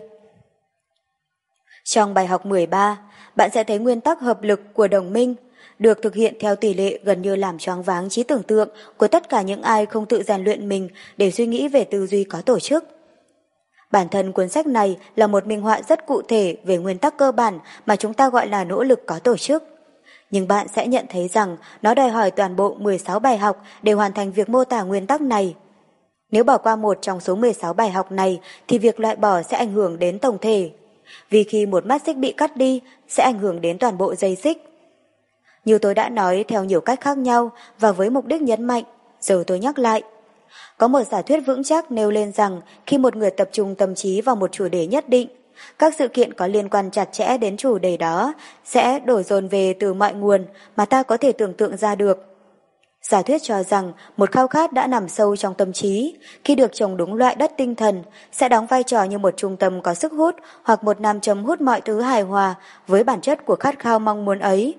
Trong bài học mười ba, bạn sẽ thấy nguyên tắc hợp lực của đồng minh được thực hiện theo tỷ lệ gần như làm choáng váng trí tưởng tượng của tất cả những ai không tự rèn luyện mình để suy nghĩ về tư duy có tổ chức. Bản thân cuốn sách này là một minh họa rất cụ thể về nguyên tắc cơ bản mà chúng ta gọi là nỗ lực có tổ chức. Nhưng bạn sẽ nhận thấy rằng nó đòi hỏi toàn bộ mười sáu bài học để hoàn thành việc mô tả nguyên tắc này. Nếu bỏ qua một trong số mười sáu bài học này thì việc loại bỏ sẽ ảnh hưởng đến tổng thể. Vì khi một mắt xích bị cắt đi sẽ ảnh hưởng đến toàn bộ dây xích. Như tôi đã nói theo nhiều cách khác nhau và với mục đích nhấn mạnh, giờ tôi nhắc lại. Có một giả thuyết vững chắc nêu lên rằng khi một người tập trung tâm trí vào một chủ đề nhất định, các sự kiện có liên quan chặt chẽ đến chủ đề đó sẽ đổ dồn về từ mọi nguồn mà ta có thể tưởng tượng ra được. Giả thuyết cho rằng một khao khát đã nằm sâu trong tâm trí, khi được trồng đúng loại đất tinh thần, sẽ đóng vai trò như một trung tâm có sức hút hoặc một nam châm hút mọi thứ hài hòa với bản chất của khát khao mong muốn ấy.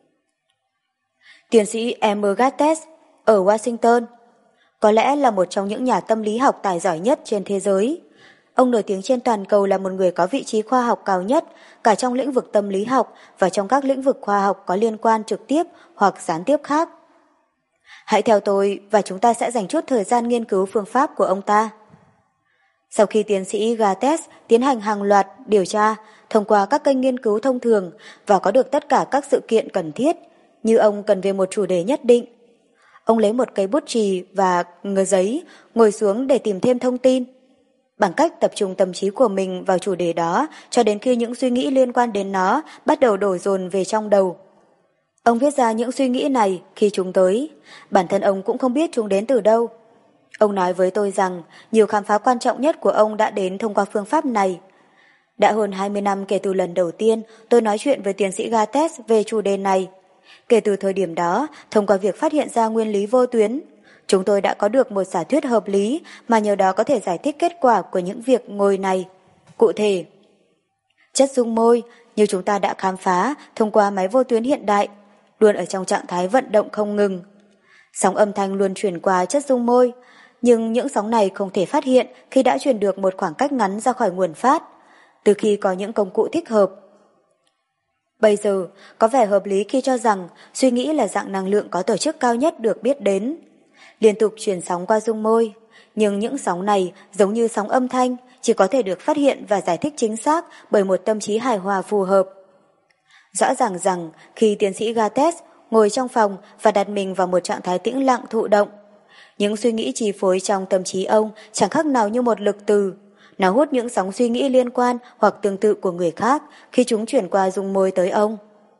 Tiến sĩ Emmer Gates ở Washington có lẽ là một trong những nhà tâm lý học tài giỏi nhất trên thế giới. Ông nổi tiếng trên toàn cầu là một người có vị trí khoa học cao nhất cả trong lĩnh vực tâm lý học và trong các lĩnh vực khoa học có liên quan trực tiếp hoặc gián tiếp khác. Hãy theo tôi và chúng ta sẽ dành chút thời gian nghiên cứu phương pháp của ông ta. Sau khi tiến sĩ Gates tiến hành hàng loạt điều tra thông qua các kênh nghiên cứu thông thường và có được tất cả các sự kiện cần thiết, như ông cần về một chủ đề nhất định, ông lấy một cây bút chì và ngờ giấy ngồi xuống để tìm thêm thông tin. Bằng cách tập trung tâm trí của mình vào chủ đề đó cho đến khi những suy nghĩ liên quan đến nó bắt đầu đổ dồn về trong đầu. Ông viết ra những suy nghĩ này khi chúng tới, bản thân ông cũng không biết chúng đến từ đâu. Ông nói với tôi rằng nhiều khám phá quan trọng nhất của ông đã đến thông qua phương pháp này. Đã hơn hai mươi năm kể từ lần đầu tiên tôi nói chuyện với tiến sĩ Gates về chủ đề này. Kể từ thời điểm đó, thông qua việc phát hiện ra nguyên lý vô tuyến, chúng tôi đã có được một giả thuyết hợp lý mà nhờ đó có thể giải thích kết quả của những việc ngồi này. Cụ thể, chất dung môi, như chúng ta đã khám phá thông qua máy vô tuyến hiện đại, luôn ở trong trạng thái vận động không ngừng. Sóng âm thanh luôn truyền qua chất dung môi, nhưng những sóng này không thể phát hiện khi đã truyền được một khoảng cách ngắn ra khỏi nguồn phát, từ khi có những công cụ thích hợp. Bây giờ, có vẻ hợp lý khi cho rằng suy nghĩ là dạng năng lượng có tổ chức cao nhất được biết đến, liên tục truyền sóng qua dung môi, nhưng những sóng này giống như sóng âm thanh, chỉ có thể được phát hiện và giải thích chính xác bởi một tâm trí hài hòa phù hợp. Rõ ràng rằng khi tiến sĩ Gates ngồi trong phòng và đặt mình vào một trạng thái tĩnh lặng thụ động, những suy nghĩ chi phối trong tâm trí ông chẳng khác nào như một lực từ. Nó hút những sóng suy nghĩ liên quan hoặc tương tự của người khác khi chúng chuyển qua dung môi tới ông.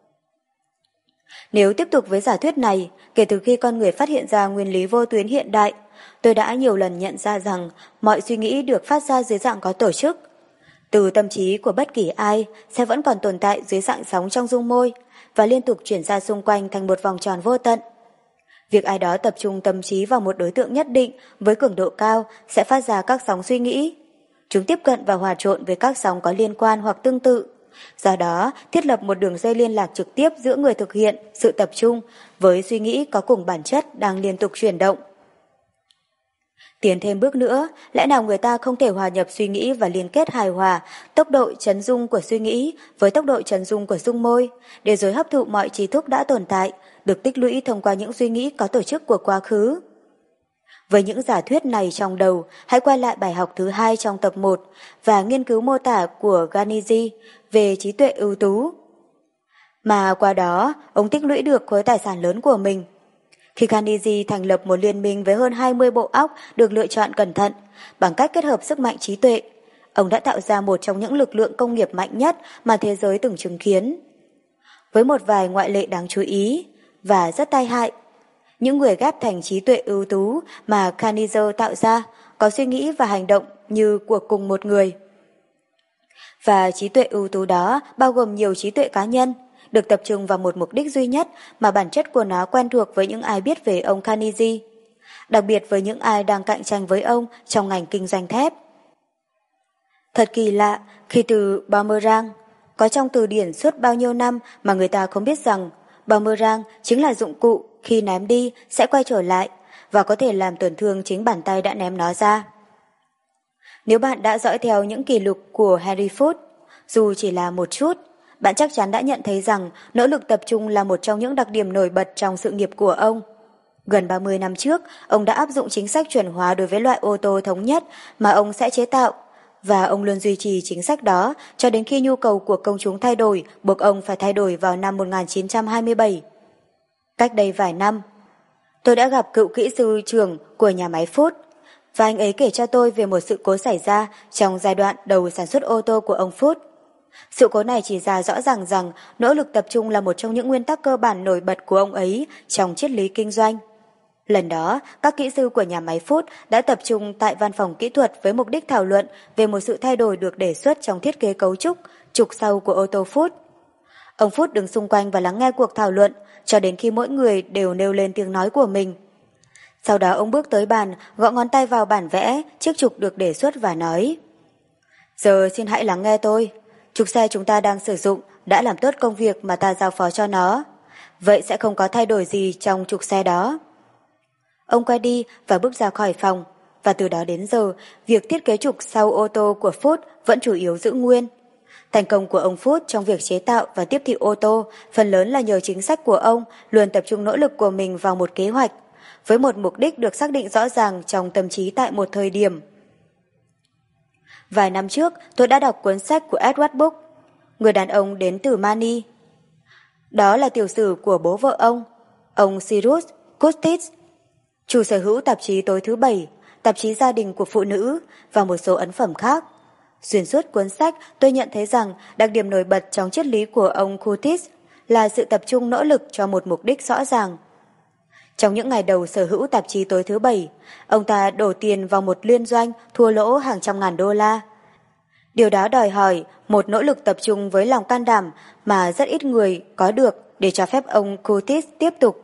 Nếu tiếp tục với giả thuyết này, kể từ khi con người phát hiện ra nguyên lý vô tuyến hiện đại, tôi đã nhiều lần nhận ra rằng mọi suy nghĩ được phát ra dưới dạng có tổ chức. Từ tâm trí của bất kỳ ai sẽ vẫn còn tồn tại dưới dạng sóng trong dung môi và liên tục chuyển ra xung quanh thành một vòng tròn vô tận. Việc ai đó tập trung tâm trí vào một đối tượng nhất định với cường độ cao sẽ phát ra các sóng suy nghĩ. Chúng tiếp cận và hòa trộn với các sóng có liên quan hoặc tương tự. Do đó, thiết lập một đường dây liên lạc trực tiếp giữa người thực hiện sự tập trung với suy nghĩ có cùng bản chất đang liên tục chuyển động. Tiến thêm bước nữa, lẽ nào người ta không thể hòa nhập suy nghĩ và liên kết hài hòa tốc độ chấn dung của suy nghĩ với tốc độ chấn dung của dung môi, để rồi hấp thụ mọi trí thức đã tồn tại, được tích lũy thông qua những suy nghĩ có tổ chức của quá khứ. Với những giả thuyết này trong đầu, hãy quay lại bài học thứ hai trong tập một và nghiên cứu mô tả của Gandhi về trí tuệ ưu tú. Mà qua đó, ông tích lũy được khối tài sản lớn của mình. Khi Gandhi thành lập một liên minh với hơn hai mươi bộ óc được lựa chọn cẩn thận, bằng cách kết hợp sức mạnh trí tuệ, ông đã tạo ra một trong những lực lượng công nghiệp mạnh nhất mà thế giới từng chứng kiến. Với một vài ngoại lệ đáng chú ý, và rất tai hại, những người ghép thành trí tuệ ưu tú mà Carnegie tạo ra có suy nghĩ và hành động như của cùng một người. Và trí tuệ ưu tú đó bao gồm nhiều trí tuệ cá nhân, được tập trung vào một mục đích duy nhất mà bản chất của nó quen thuộc với những ai biết về ông Carnegie, đặc biệt với những ai đang cạnh tranh với ông trong ngành kinh doanh thép. Thật kỳ lạ khi từ boomerang có trong từ điển suốt bao nhiêu năm mà người ta không biết rằng boomerang chính là dụng cụ khi ném đi sẽ quay trở lại và có thể làm tổn thương chính bàn tay đã ném nó ra. Nếu bạn đã dõi theo những kỷ lục của Henry Ford, dù chỉ là một chút, bạn chắc chắn đã nhận thấy rằng nỗ lực tập trung là một trong những đặc điểm nổi bật trong sự nghiệp của ông. Gần ba mươi năm trước, ông đã áp dụng chính sách chuẩn hóa đối với loại ô tô thống nhất mà ông sẽ chế tạo, và ông luôn duy trì chính sách đó cho đến khi nhu cầu của công chúng thay đổi, buộc ông phải thay đổi vào năm một nghìn chín trăm hai mươi bảy. Cách đây vài năm, tôi đã gặp cựu kỹ sư trưởng của nhà máy Ford, và anh ấy kể cho tôi về một sự cố xảy ra trong giai đoạn đầu sản xuất ô tô của ông Ford. Sự cố này chỉ ra rõ ràng rằng nỗ lực tập trung là một trong những nguyên tắc cơ bản nổi bật của ông ấy trong triết lý kinh doanh. Lần đó, các kỹ sư của nhà máy Ford đã tập trung tại văn phòng kỹ thuật với mục đích thảo luận về một sự thay đổi được đề xuất trong thiết kế cấu trúc, trục sau của ô tô Ford. Ông Ford đứng xung quanh và lắng nghe cuộc thảo luận cho đến khi mỗi người đều nêu lên tiếng nói của mình. Sau đó ông bước tới bàn, gõ ngón tay vào bản vẽ, chiếc trục được đề xuất và nói: "Giờ xin hãy lắng nghe tôi. Trục xe chúng ta đang sử dụng đã làm tốt công việc mà ta giao phó cho nó. Vậy sẽ không có thay đổi gì trong trục xe đó." Ông quay đi và bước ra khỏi phòng, và từ đó đến giờ, việc thiết kế trục sau ô tô của Ford vẫn chủ yếu giữ nguyên. Thành công của ông Ford trong việc chế tạo và tiếp thị ô tô phần lớn là nhờ chính sách của ông luôn tập trung nỗ lực của mình vào một kế hoạch, với một mục đích được xác định rõ ràng trong tâm trí tại một thời điểm. Vài năm trước, tôi đã đọc cuốn sách của Edward Book, Người đàn ông đến từ Mani. Đó là tiểu sử của bố vợ ông, ông Cyrus Custis, chủ sở hữu tạp chí Tối thứ Bảy, tạp chí gia đình của phụ nữ và một số ấn phẩm khác. Xuyên suốt cuốn sách, tôi nhận thấy rằng đặc điểm nổi bật trong triết lý của ông Curtis là sự tập trung nỗ lực cho một mục đích rõ ràng. Trong những ngày đầu sở hữu tạp chí Tối thứ Bảy, ông ta đổ tiền vào một liên doanh thua lỗ hàng trăm ngàn đô la. Điều đó đòi hỏi một nỗ lực tập trung với lòng can đảm mà rất ít người có được để cho phép ông Curtis tiếp tục.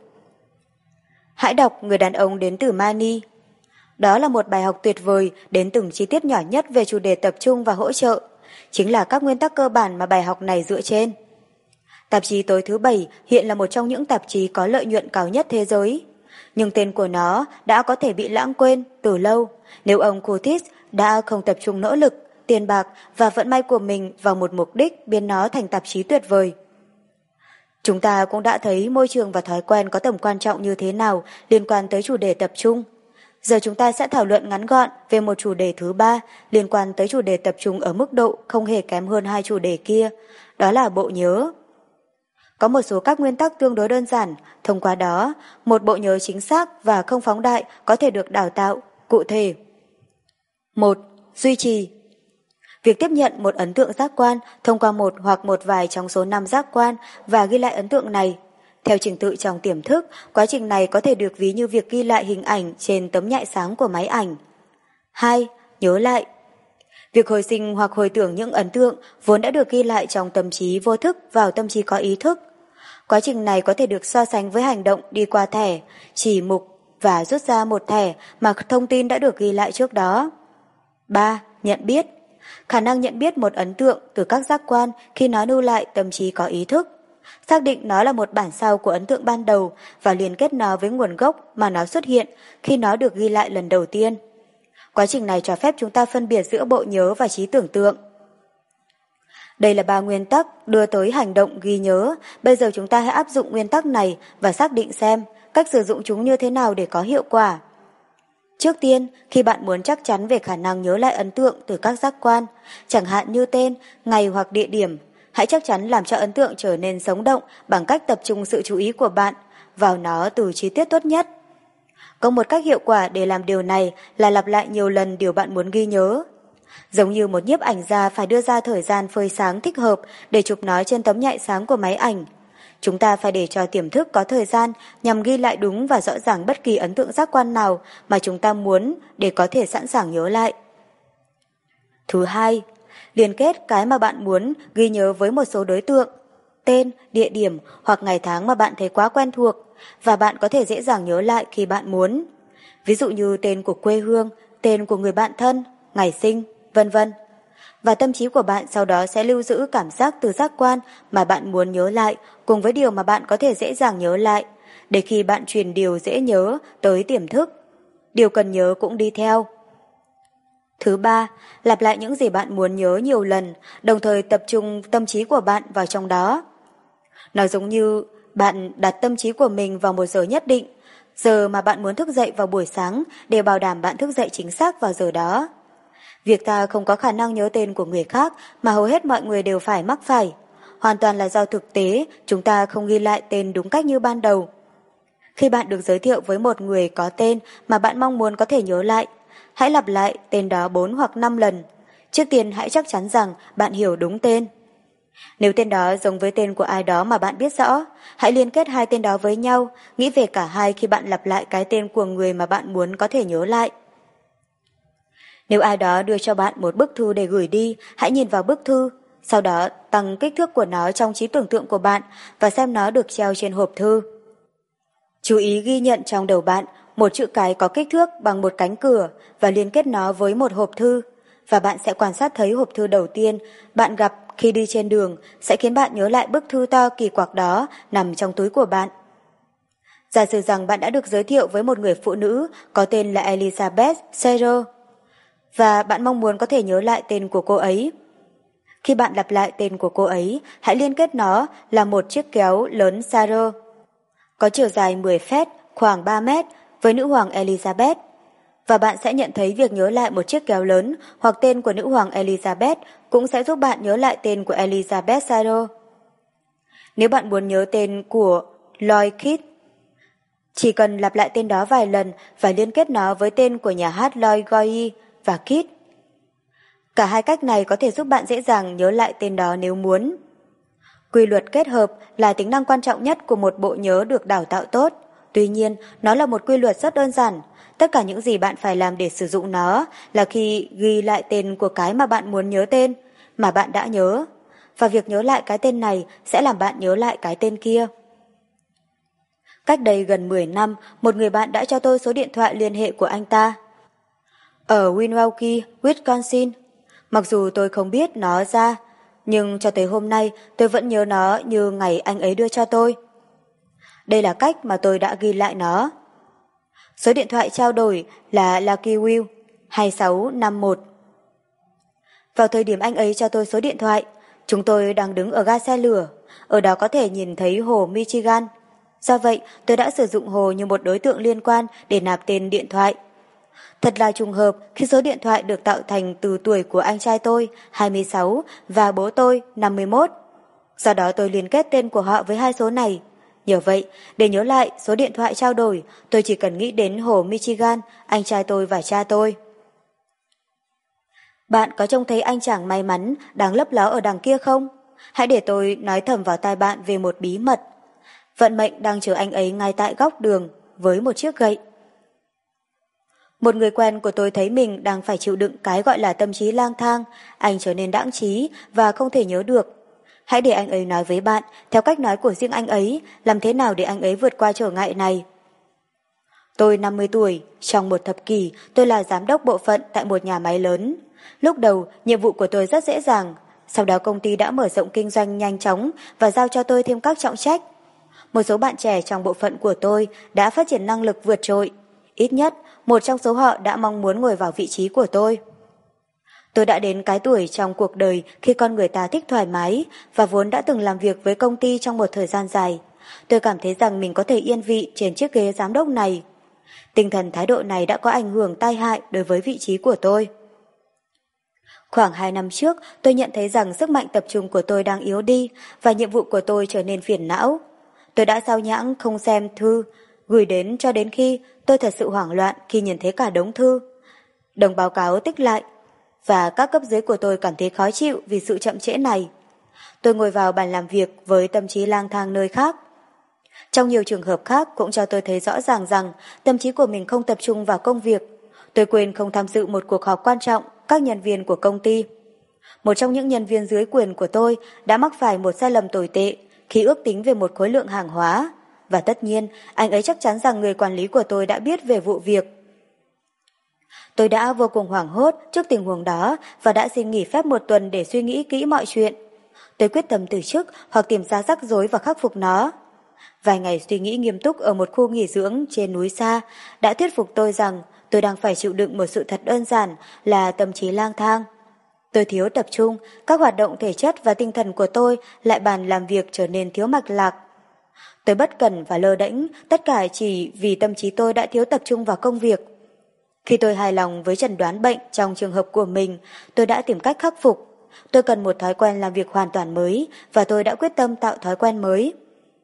Hãy đọc Người đàn ông đến từ Mani. Đó là một bài học tuyệt vời đến từng chi tiết nhỏ nhất về chủ đề tập trung và hỗ trợ, chính là các nguyên tắc cơ bản mà bài học này dựa trên. Tạp chí Tối thứ Bảy hiện là một trong những tạp chí có lợi nhuận cao nhất thế giới, nhưng tên của nó đã có thể bị lãng quên từ lâu nếu ông Curtis đã không tập trung nỗ lực, tiền bạc và vận may của mình vào một mục đích biến nó thành tạp chí tuyệt vời. Chúng ta cũng đã thấy môi trường và thói quen có tầm quan trọng như thế nào liên quan tới chủ đề tập trung. Giờ chúng ta sẽ thảo luận ngắn gọn về một chủ đề thứ ba liên quan tới chủ đề tập trung ở mức độ không hề kém hơn hai chủ đề kia, đó là bộ nhớ. Có một số các nguyên tắc tương đối đơn giản, thông qua đó, một bộ nhớ chính xác và không phóng đại có thể được đào tạo, cụ thể. một. Duy trì. Việc tiếp nhận một ấn tượng giác quan thông qua một hoặc một vài trong số năm giác quan và ghi lại ấn tượng này. Theo trình tự trong tiềm thức, quá trình này có thể được ví như việc ghi lại hình ảnh trên tấm nhạy sáng của máy ảnh. hai. Nhớ lại. Việc hồi sinh hoặc hồi tưởng những ấn tượng vốn đã được ghi lại trong tâm trí vô thức vào tâm trí có ý thức. Quá trình này có thể được so sánh với hành động đi qua thẻ, chỉ mục và rút ra một thẻ mà thông tin đã được ghi lại trước đó. ba. Nhận biết. Khả năng nhận biết một ấn tượng từ các giác quan khi nó lưu lại tâm trí có ý thức. Xác định nó là một bản sao của ấn tượng ban đầu và liên kết nó với nguồn gốc mà nó xuất hiện khi nó được ghi lại lần đầu tiên. Quá trình này cho phép chúng ta phân biệt giữa bộ nhớ và trí tưởng tượng. Đây là ba nguyên tắc đưa tới hành động ghi nhớ. Bây giờ chúng ta hãy áp dụng nguyên tắc này và xác định xem cách sử dụng chúng như thế nào để có hiệu quả. Trước tiên, khi bạn muốn chắc chắn về khả năng nhớ lại ấn tượng từ các giác quan, chẳng hạn như tên, ngày hoặc địa điểm, hãy chắc chắn làm cho ấn tượng trở nên sống động bằng cách tập trung sự chú ý của bạn vào nó từ chi tiết tốt nhất. Có một cách hiệu quả để làm điều này là lặp lại nhiều lần điều bạn muốn ghi nhớ. Giống như một nhiếp ảnh gia phải đưa ra thời gian phơi sáng thích hợp để chụp nó trên tấm nhạy sáng của máy ảnh. Chúng ta phải để cho tiềm thức có thời gian nhằm ghi lại đúng và rõ ràng bất kỳ ấn tượng giác quan nào mà chúng ta muốn để có thể sẵn sàng nhớ lại. Thứ hai, liên kết cái mà bạn muốn ghi nhớ với một số đối tượng, tên, địa điểm hoặc ngày tháng mà bạn thấy quá quen thuộc và bạn có thể dễ dàng nhớ lại khi bạn muốn. Ví dụ như tên của quê hương, tên của người bạn thân, ngày sinh, vân vân. Và tâm trí của bạn sau đó sẽ lưu giữ cảm giác từ giác quan mà bạn muốn nhớ lại cùng với điều mà bạn có thể dễ dàng nhớ lại, để khi bạn truyền điều dễ nhớ tới tiềm thức, điều cần nhớ cũng đi theo. Thứ ba, lặp lại những gì bạn muốn nhớ nhiều lần, đồng thời tập trung tâm trí của bạn vào trong đó. Nó giống như bạn đặt tâm trí của mình vào một giờ nhất định, giờ mà bạn muốn thức dậy vào buổi sáng để bảo đảm bạn thức dậy chính xác vào giờ đó. Việc ta không có khả năng nhớ tên của người khác mà hầu hết mọi người đều phải mắc phải. Hoàn toàn là do thực tế chúng ta không ghi lại tên đúng cách như ban đầu. Khi bạn được giới thiệu với một người có tên mà bạn mong muốn có thể nhớ lại, hãy lặp lại tên đó bốn hoặc năm lần. Trước tiên hãy chắc chắn rằng bạn hiểu đúng tên. Nếu tên đó giống với tên của ai đó mà bạn biết rõ, hãy liên kết hai tên đó với nhau, nghĩ về cả hai khi bạn lặp lại cái tên của người mà bạn muốn có thể nhớ lại. Nếu ai đó đưa cho bạn một bức thư để gửi đi, hãy nhìn vào bức thư, sau đó tăng kích thước của nó trong trí tưởng tượng của bạn và xem nó được treo trên hộp thư. Chú ý ghi nhận trong đầu bạn một chữ cái có kích thước bằng một cánh cửa và liên kết nó với một hộp thư, và bạn sẽ quan sát thấy hộp thư đầu tiên bạn gặp khi đi trên đường sẽ khiến bạn nhớ lại bức thư to kỳ quặc đó nằm trong túi của bạn. Giả sử rằng bạn đã được giới thiệu với một người phụ nữ có tên là Elizabeth Serrer và bạn mong muốn có thể nhớ lại tên của cô ấy. Khi bạn lặp lại tên của cô ấy, hãy liên kết nó là một chiếc kéo lớn Serrer, có chiều dài mười feet, khoảng ba mét, với nữ hoàng Elizabeth, và bạn sẽ nhận thấy việc nhớ lại một chiếc kéo lớn hoặc tên của nữ hoàng Elizabeth cũng sẽ giúp bạn nhớ lại tên của Elizabeth Serrer. Nếu bạn muốn nhớ tên của Lloyd Kidd, chỉ cần lặp lại tên đó vài lần và liên kết nó với tên của nhà hát Lloyd Goyi và Kidd. Cả hai cách này có thể giúp bạn dễ dàng nhớ lại tên đó nếu muốn. Quy luật kết hợp là tính năng quan trọng nhất của một bộ nhớ được đào tạo tốt. Tuy nhiên, nó là một quy luật rất đơn giản. Tất cả những gì bạn phải làm để sử dụng nó là khi ghi lại tên của cái mà bạn muốn nhớ tên, mà bạn đã nhớ. Và việc nhớ lại cái tên này sẽ làm bạn nhớ lại cái tên kia. Cách đây gần mười năm, một người bạn đã cho tôi số điện thoại liên hệ của anh ta. Ở Milwaukee, Wisconsin. Mặc dù tôi không biết nó ra, nhưng cho tới hôm nay tôi vẫn nhớ nó như ngày anh ấy đưa cho tôi. Đây là cách mà tôi đã ghi lại nó. Số điện thoại trao đổi là Lucky Will hai sáu năm một. Vào thời điểm anh ấy cho tôi số điện thoại, chúng tôi đang đứng ở ga xe lửa, ở đó có thể nhìn thấy hồ Michigan. Do vậy, tôi đã sử dụng hồ như một đối tượng liên quan để nạp tên điện thoại. Thật là trùng hợp khi số điện thoại được tạo thành từ tuổi của anh trai tôi, hai mươi sáu, và bố tôi, năm mươi mốt. Do đó tôi liên kết tên của họ với hai số này. Nhờ vậy, để nhớ lại số điện thoại trao đổi, tôi chỉ cần nghĩ đến hồ Michigan, anh trai tôi và cha tôi. Bạn có trông thấy anh chàng may mắn đang lấp ló ở đằng kia không? Hãy để tôi nói thầm vào tai bạn về một bí mật. Vận mệnh đang chờ anh ấy ngay tại góc đường với một chiếc gậy. Một người quen của tôi thấy mình đang phải chịu đựng cái gọi là tâm trí lang thang, anh trở nên đãng trí và không thể nhớ được. Hãy để anh ấy nói với bạn, theo cách nói của riêng anh ấy, làm thế nào để anh ấy vượt qua trở ngại này. Tôi năm mươi tuổi, trong một thập kỷ, tôi là giám đốc bộ phận tại một nhà máy lớn. Lúc đầu, nhiệm vụ của tôi rất dễ dàng, sau đó công ty đã mở rộng kinh doanh nhanh chóng và giao cho tôi thêm các trọng trách. Một số bạn trẻ trong bộ phận của tôi đã phát triển năng lực vượt trội. Ít nhất, một trong số họ đã mong muốn ngồi vào vị trí của tôi. Tôi đã đến cái tuổi trong cuộc đời khi con người ta thích thoải mái và vốn đã từng làm việc với công ty trong một thời gian dài. Tôi cảm thấy rằng mình có thể yên vị trên chiếc ghế giám đốc này. Tinh thần thái độ này đã có ảnh hưởng tai hại đối với vị trí của tôi. Khoảng hai năm trước, tôi nhận thấy rằng sức mạnh tập trung của tôi đang yếu đi và nhiệm vụ của tôi trở nên phiền não. Tôi đã sao nhãng không xem thư gửi đến cho đến khi tôi thật sự hoảng loạn khi nhìn thấy cả đống thư. Đồng báo cáo tích lại và các cấp dưới của tôi cảm thấy khó chịu vì sự chậm trễ này. Tôi ngồi vào bàn làm việc với tâm trí lang thang nơi khác. Trong nhiều trường hợp khác cũng cho tôi thấy rõ ràng rằng tâm trí của mình không tập trung vào công việc. Tôi quên không tham dự một cuộc họp quan trọng các nhân viên của công ty. Một trong những nhân viên dưới quyền của tôi đã mắc phải một sai lầm tồi tệ khi ước tính về một khối lượng hàng hóa. Và tất nhiên, anh ấy chắc chắn rằng người quản lý của tôi đã biết về vụ việc. Tôi đã vô cùng hoảng hốt trước tình huống đó và đã xin nghỉ phép một tuần để suy nghĩ kỹ mọi chuyện. Tôi quyết tâm từ chức hoặc tìm ra rắc rối và khắc phục nó. Vài ngày suy nghĩ nghiêm túc ở một khu nghỉ dưỡng trên núi xa đã thuyết phục tôi rằng tôi đang phải chịu đựng một sự thật đơn giản là tâm trí lang thang. Tôi thiếu tập trung, các hoạt động thể chất và tinh thần của tôi lại bàn làm việc trở nên thiếu mạch lạc. Tôi bất cẩn và lơ đễnh, tất cả chỉ vì tâm trí tôi đã thiếu tập trung vào công việc. Khi tôi hài lòng với chẩn đoán bệnh trong trường hợp của mình, tôi đã tìm cách khắc phục. Tôi cần một thói quen làm việc hoàn toàn mới và tôi đã quyết tâm tạo thói quen mới.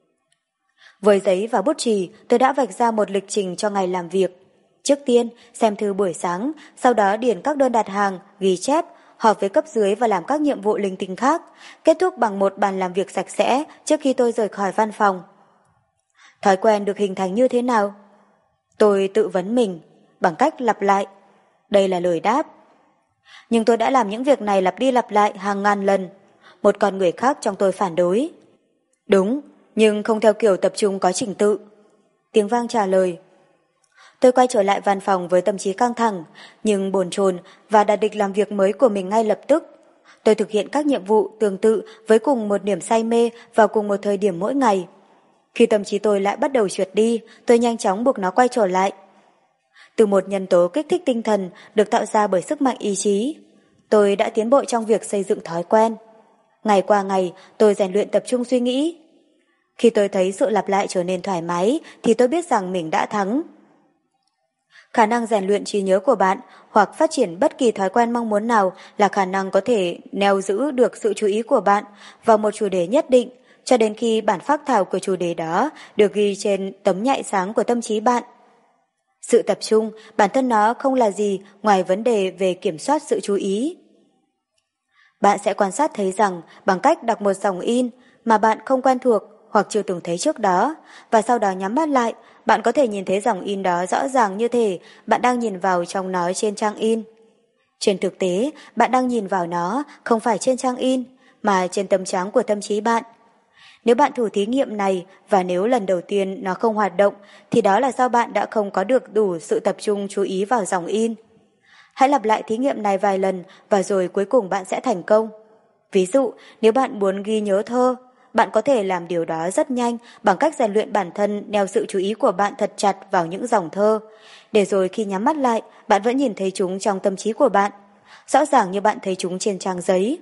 Với giấy và bút chì, tôi đã vạch ra một lịch trình cho ngày làm việc. Trước tiên, xem thư buổi sáng, sau đó điền các đơn đặt hàng, ghi chép, họp với cấp dưới và làm các nhiệm vụ linh tinh khác, kết thúc bằng một bàn làm việc sạch sẽ trước khi tôi rời khỏi văn phòng. Thói quen được hình thành như thế nào? Tôi tự vấn mình, bằng cách lặp lại. Đây là lời đáp. Nhưng tôi đã làm những việc này lặp đi lặp lại hàng ngàn lần. Một con người khác trong tôi phản đối. Đúng, nhưng không theo kiểu tập trung có trình tự. Tiếng vang trả lời. Tôi quay trở lại văn phòng với tâm trí căng thẳng, nhưng bồn chồn và đặt lịch làm việc mới của mình ngay lập tức. Tôi thực hiện các nhiệm vụ tương tự với cùng một niềm say mê vào cùng một thời điểm mỗi ngày. Khi tâm trí tôi lại bắt đầu trượt đi, tôi nhanh chóng buộc nó quay trở lại. Từ một nhân tố kích thích tinh thần được tạo ra bởi sức mạnh ý chí, tôi đã tiến bộ trong việc xây dựng thói quen. Ngày qua ngày, tôi rèn luyện tập trung suy nghĩ. Khi tôi thấy sự lặp lại trở nên thoải mái, thì tôi biết rằng mình đã thắng. Khả năng rèn luyện trí nhớ của bạn hoặc phát triển bất kỳ thói quen mong muốn nào là khả năng có thể neo giữ được sự chú ý của bạn vào một chủ đề nhất định cho đến khi bản phác thảo của chủ đề đó được ghi trên tấm nhạy sáng của tâm trí bạn. Sự tập trung, bản thân nó không là gì ngoài vấn đề về kiểm soát sự chú ý. Bạn sẽ quan sát thấy rằng bằng cách đọc một dòng in mà bạn không quen thuộc hoặc chưa từng thấy trước đó, và sau đó nhắm mắt lại, bạn có thể nhìn thấy dòng in đó rõ ràng như thể bạn đang nhìn vào trong nó trên trang in. Trên thực tế, bạn đang nhìn vào nó không phải trên trang in, mà trên tâm trắng của tâm trí bạn. Nếu bạn thử thí nghiệm này và nếu lần đầu tiên nó không hoạt động, thì đó là do bạn đã không có được đủ sự tập trung chú ý vào dòng in. Hãy lặp lại thí nghiệm này vài lần và rồi cuối cùng bạn sẽ thành công. Ví dụ, nếu bạn muốn ghi nhớ thơ, bạn có thể làm điều đó rất nhanh bằng cách rèn luyện bản thân neo sự chú ý của bạn thật chặt vào những dòng thơ, để rồi khi nhắm mắt lại, bạn vẫn nhìn thấy chúng trong tâm trí của bạn, rõ ràng như bạn thấy chúng trên trang giấy.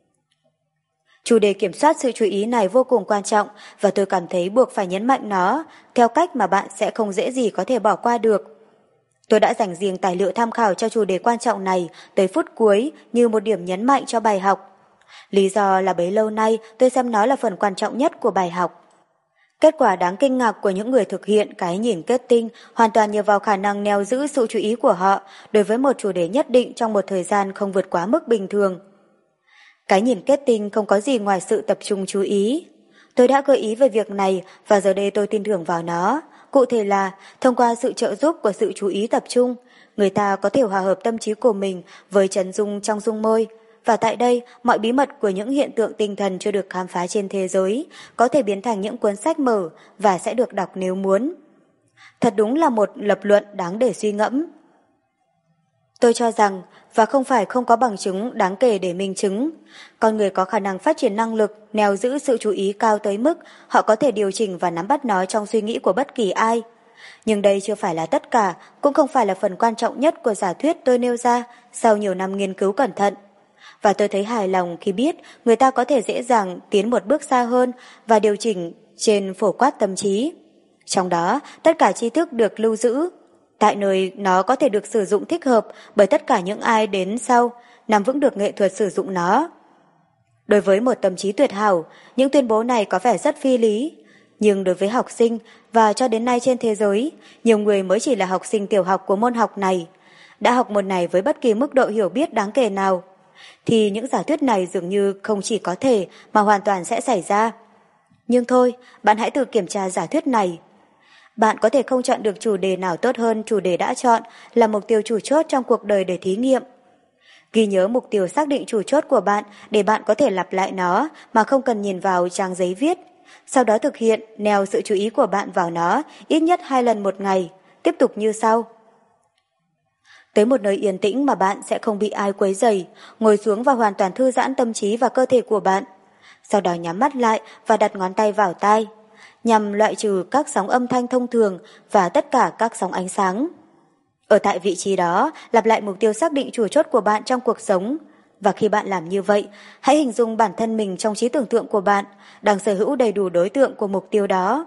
Chủ đề kiểm soát sự chú ý này vô cùng quan trọng và tôi cảm thấy buộc phải nhấn mạnh nó theo cách mà bạn sẽ không dễ gì có thể bỏ qua được. Tôi đã dành riêng tài liệu tham khảo cho chủ đề quan trọng này tới phút cuối như một điểm nhấn mạnh cho bài học. Lý do là bấy lâu nay tôi xem nó là phần quan trọng nhất của bài học. Kết quả đáng kinh ngạc của những người thực hiện cái nhìn kết tinh hoàn toàn nhờ vào khả năng neo giữ sự chú ý của họ đối với một chủ đề nhất định trong một thời gian không vượt quá mức bình thường. Cái nhìn kết tinh không có gì ngoài sự tập trung chú ý. Tôi đã gợi ý về việc này và giờ đây tôi tin tưởng vào nó. Cụ thể là, thông qua sự trợ giúp của sự chú ý tập trung, người ta có thể hòa hợp tâm trí của mình với trấn dung trong dung môi. Và tại đây, mọi bí mật của những hiện tượng tinh thần chưa được khám phá trên thế giới có thể biến thành những cuốn sách mở và sẽ được đọc nếu muốn. Thật đúng là một lập luận đáng để suy ngẫm. Tôi cho rằng, và không phải không có bằng chứng đáng kể để minh chứng, con người có khả năng phát triển năng lực neo giữ sự chú ý cao tới mức họ có thể điều chỉnh và nắm bắt nó trong suy nghĩ của bất kỳ ai. Nhưng đây chưa phải là tất cả, cũng không phải là phần quan trọng nhất của giả thuyết tôi nêu ra sau nhiều năm nghiên cứu cẩn thận. Và tôi thấy hài lòng khi biết người ta có thể dễ dàng tiến một bước xa hơn và điều chỉnh trên phổ quát tâm trí. Trong đó, tất cả tri thức được lưu giữ, tại nơi nó có thể được sử dụng thích hợp bởi tất cả những ai đến sau, nắm vững được nghệ thuật sử dụng nó. Đối với một tâm trí tuyệt hảo, những tuyên bố này có vẻ rất phi lý, nhưng đối với học sinh và cho đến nay trên thế giới, nhiều người mới chỉ là học sinh tiểu học của môn học này, đã học môn này với bất kỳ mức độ hiểu biết đáng kể nào, thì những giả thuyết này dường như không chỉ có thể mà hoàn toàn sẽ xảy ra. Nhưng thôi, bạn hãy tự kiểm tra giả thuyết này. Bạn có thể không chọn được chủ đề nào tốt hơn chủ đề đã chọn là mục tiêu chủ chốt trong cuộc đời để thí nghiệm. Ghi nhớ mục tiêu xác định chủ chốt của bạn để bạn có thể lặp lại nó mà không cần nhìn vào trang giấy viết. Sau đó thực hiện neo sự chú ý của bạn vào nó ít nhất hai lần một ngày, tiếp tục như sau. Tới một nơi yên tĩnh mà bạn sẽ không bị ai quấy rầy, ngồi xuống và hoàn toàn thư giãn tâm trí và cơ thể của bạn. Sau đó nhắm mắt lại và đặt ngón tay vào tai, nhằm loại trừ các sóng âm thanh thông thường và tất cả các sóng ánh sáng. Ở tại vị trí đó, lặp lại mục tiêu xác định chủ chốt của bạn trong cuộc sống. Và khi bạn làm như vậy, hãy hình dung bản thân mình trong trí tưởng tượng của bạn đang sở hữu đầy đủ đối tượng của mục tiêu đó.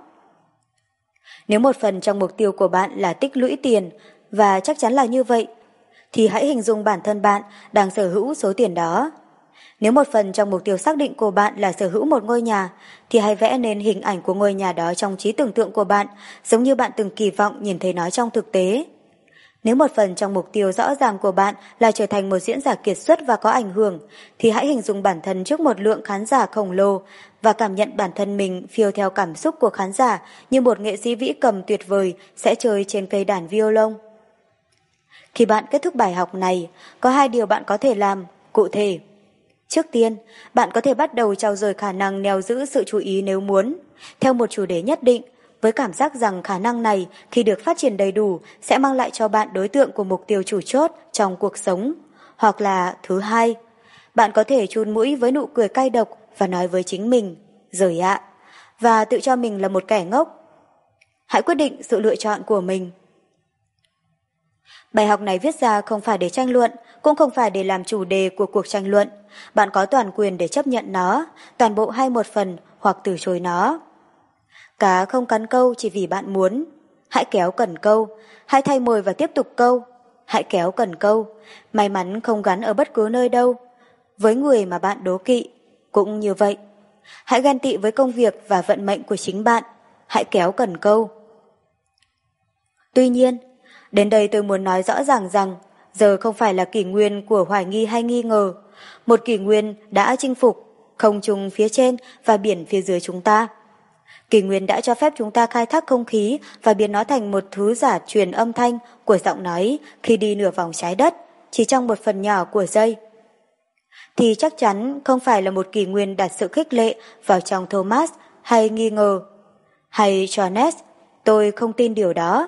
Nếu một phần trong mục tiêu của bạn là tích lũy tiền, và chắc chắn là như vậy, thì hãy hình dung bản thân bạn đang sở hữu số tiền đó. Nếu một phần trong mục tiêu xác định của bạn là sở hữu một ngôi nhà, thì hãy vẽ nên hình ảnh của ngôi nhà đó trong trí tưởng tượng của bạn, giống như bạn từng kỳ vọng nhìn thấy nó trong thực tế. Nếu một phần trong mục tiêu rõ ràng của bạn là trở thành một diễn giả kiệt xuất và có ảnh hưởng, thì hãy hình dung bản thân trước một lượng khán giả khổng lồ và cảm nhận bản thân mình phiêu theo cảm xúc của khán giả như một nghệ sĩ vĩ cầm tuyệt vời sẽ chơi trên cây đàn violon. Khi bạn kết thúc bài học này, có hai điều bạn có thể làm, cụ thể. Trước tiên, bạn có thể bắt đầu trau dồi khả năng neo giữ sự chú ý nếu muốn, theo một chủ đề nhất định, với cảm giác rằng khả năng này khi được phát triển đầy đủ sẽ mang lại cho bạn đối tượng của mục tiêu chủ chốt trong cuộc sống. Hoặc là thứ hai, bạn có thể chun mũi với nụ cười cay độc và nói với chính mình, rồi ạ, và tự cho mình là một kẻ ngốc. Hãy quyết định sự lựa chọn của mình. Bài học này viết ra không phải để tranh luận, cũng không phải để làm chủ đề của cuộc tranh luận. Bạn có toàn quyền để chấp nhận nó, toàn bộ hay một phần, hoặc từ chối nó. Cá không cắn câu chỉ vì bạn muốn. Hãy kéo cần câu, hãy thay mồi và tiếp tục câu. Hãy kéo cần câu, may mắn không gắn ở bất cứ nơi đâu. Với người mà bạn đố kỵ, cũng như vậy. Hãy ghen tị với công việc và vận mệnh của chính bạn. Hãy kéo cần câu. Tuy nhiên, đến đây tôi muốn nói rõ ràng rằng giờ không phải là kỷ nguyên của hoài nghi hay nghi ngờ. Một kỷ nguyên đã chinh phục không trung phía trên và biển phía dưới chúng ta. Kỷ nguyên đã cho phép chúng ta khai thác không khí và biến nó thành một thứ giả truyền âm thanh của giọng nói khi đi nửa vòng trái đất, chỉ trong một phần nhỏ của giây. Thì chắc chắn không phải là một kỷ nguyên đặt sự khích lệ vào trong Thomas hay nghi ngờ. Hay Jones, tôi không tin điều đó.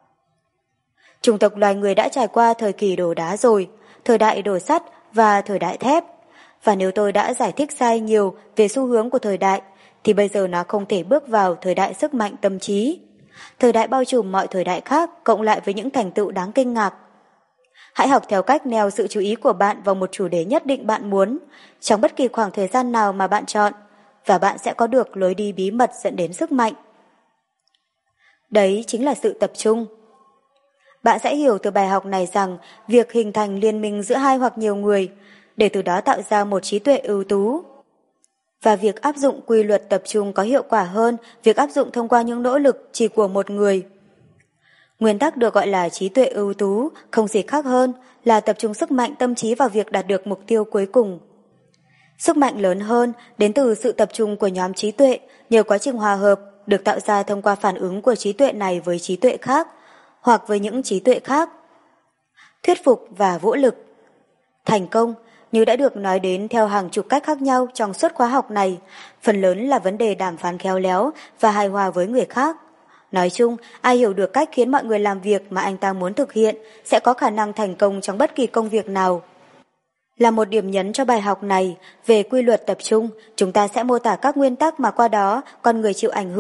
Chủng tộc loài người đã trải qua thời kỳ đổ đá rồi, thời đại đổ sắt và thời đại thép. Và nếu tôi đã giải thích sai nhiều về xu hướng của thời đại, thì bây giờ nó không thể bước vào thời đại sức mạnh tâm trí. Thời đại bao trùm mọi thời đại khác cộng lại với những thành tựu đáng kinh ngạc. Hãy học theo cách neo sự chú ý của bạn vào một chủ đề nhất định bạn muốn, trong bất kỳ khoảng thời gian nào mà bạn chọn, và bạn sẽ có được lối đi bí mật dẫn đến sức mạnh. Đấy chính là sự tập trung. Bạn sẽ hiểu từ bài học này rằng việc hình thành liên minh giữa hai hoặc nhiều người, để từ đó tạo ra một trí tuệ ưu tú, và việc áp dụng quy luật tập trung có hiệu quả hơn việc áp dụng thông qua những nỗ lực chỉ của một người. Nguyên tắc được gọi là trí tuệ ưu tú không gì khác hơn là tập trung sức mạnh tâm trí vào việc đạt được mục tiêu cuối cùng. Sức mạnh lớn hơn đến từ sự tập trung của nhóm trí tuệ nhờ quá trình hòa hợp được tạo ra thông qua phản ứng của trí tuệ này với trí tuệ khác, hoặc với những trí tuệ khác. Thuyết phục và vũ lực. Thành công, như đã được nói đến theo hàng chục cách khác nhau trong suốt khóa học này, phần lớn là vấn đề đàm phán khéo léo và hài hòa với người khác. Nói chung, ai hiểu được cách khiến mọi người làm việc mà anh ta muốn thực hiện sẽ có khả năng thành công trong bất kỳ công việc nào. Là một điểm nhấn cho bài học này về quy luật tập trung, chúng ta sẽ mô tả các nguyên tắc mà qua đó con người chịu ảnh hưởng.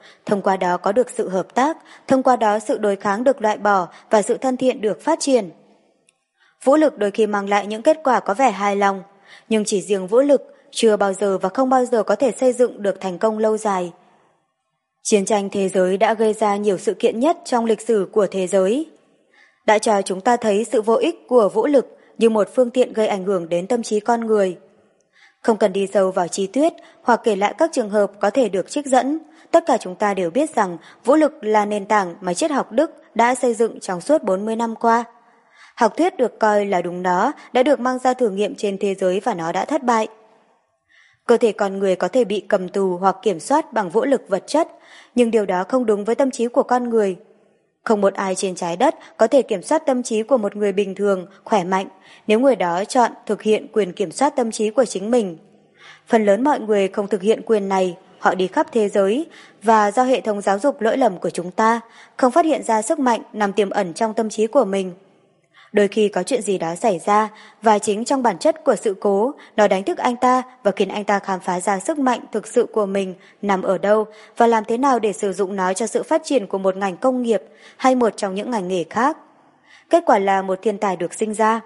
thông qua đó có được sự hợp tác, thông qua đó sự đối kháng được loại bỏ và sự thân thiện được phát triển. Vũ lực đôi khi mang lại những kết quả có vẻ hài lòng, nhưng chỉ riêng vũ lực chưa bao giờ và không bao giờ có thể xây dựng được thành công lâu dài. Chiến tranh thế giới đã gây ra nhiều sự kiện nhất trong lịch sử của thế giới, đã cho chúng ta thấy sự vô ích của vũ lực như một phương tiện gây ảnh hưởng đến tâm trí con người. Không cần đi sâu vào chi tiết hoặc kể lại các trường hợp có thể được trích dẫn, tất cả chúng ta đều biết rằng vũ lực là nền tảng mà triết học Đức đã xây dựng trong suốt bốn mươi năm qua. Học thuyết được coi là đúng đó đã được mang ra thử nghiệm trên thế giới và nó đã thất bại. Cơ thể con người có thể bị cầm tù hoặc kiểm soát bằng vũ lực vật chất, nhưng điều đó không đúng với tâm trí của con người. Không một ai trên trái đất có thể kiểm soát tâm trí của một người bình thường, khỏe mạnh, nếu người đó chọn thực hiện quyền kiểm soát tâm trí của chính mình. Phần lớn mọi người không thực hiện quyền này, họ đi khắp thế giới, và do hệ thống giáo dục lỗi lầm của chúng ta, không phát hiện ra sức mạnh nằm tiềm ẩn trong tâm trí của mình. Đôi khi có chuyện gì đó xảy ra, và chính trong bản chất của sự cố, nó đánh thức anh ta và khiến anh ta khám phá ra sức mạnh thực sự của mình nằm ở đâu và làm thế nào để sử dụng nó cho sự phát triển của một ngành công nghiệp hay một trong những ngành nghề khác. Kết quả là một thiên tài được sinh ra.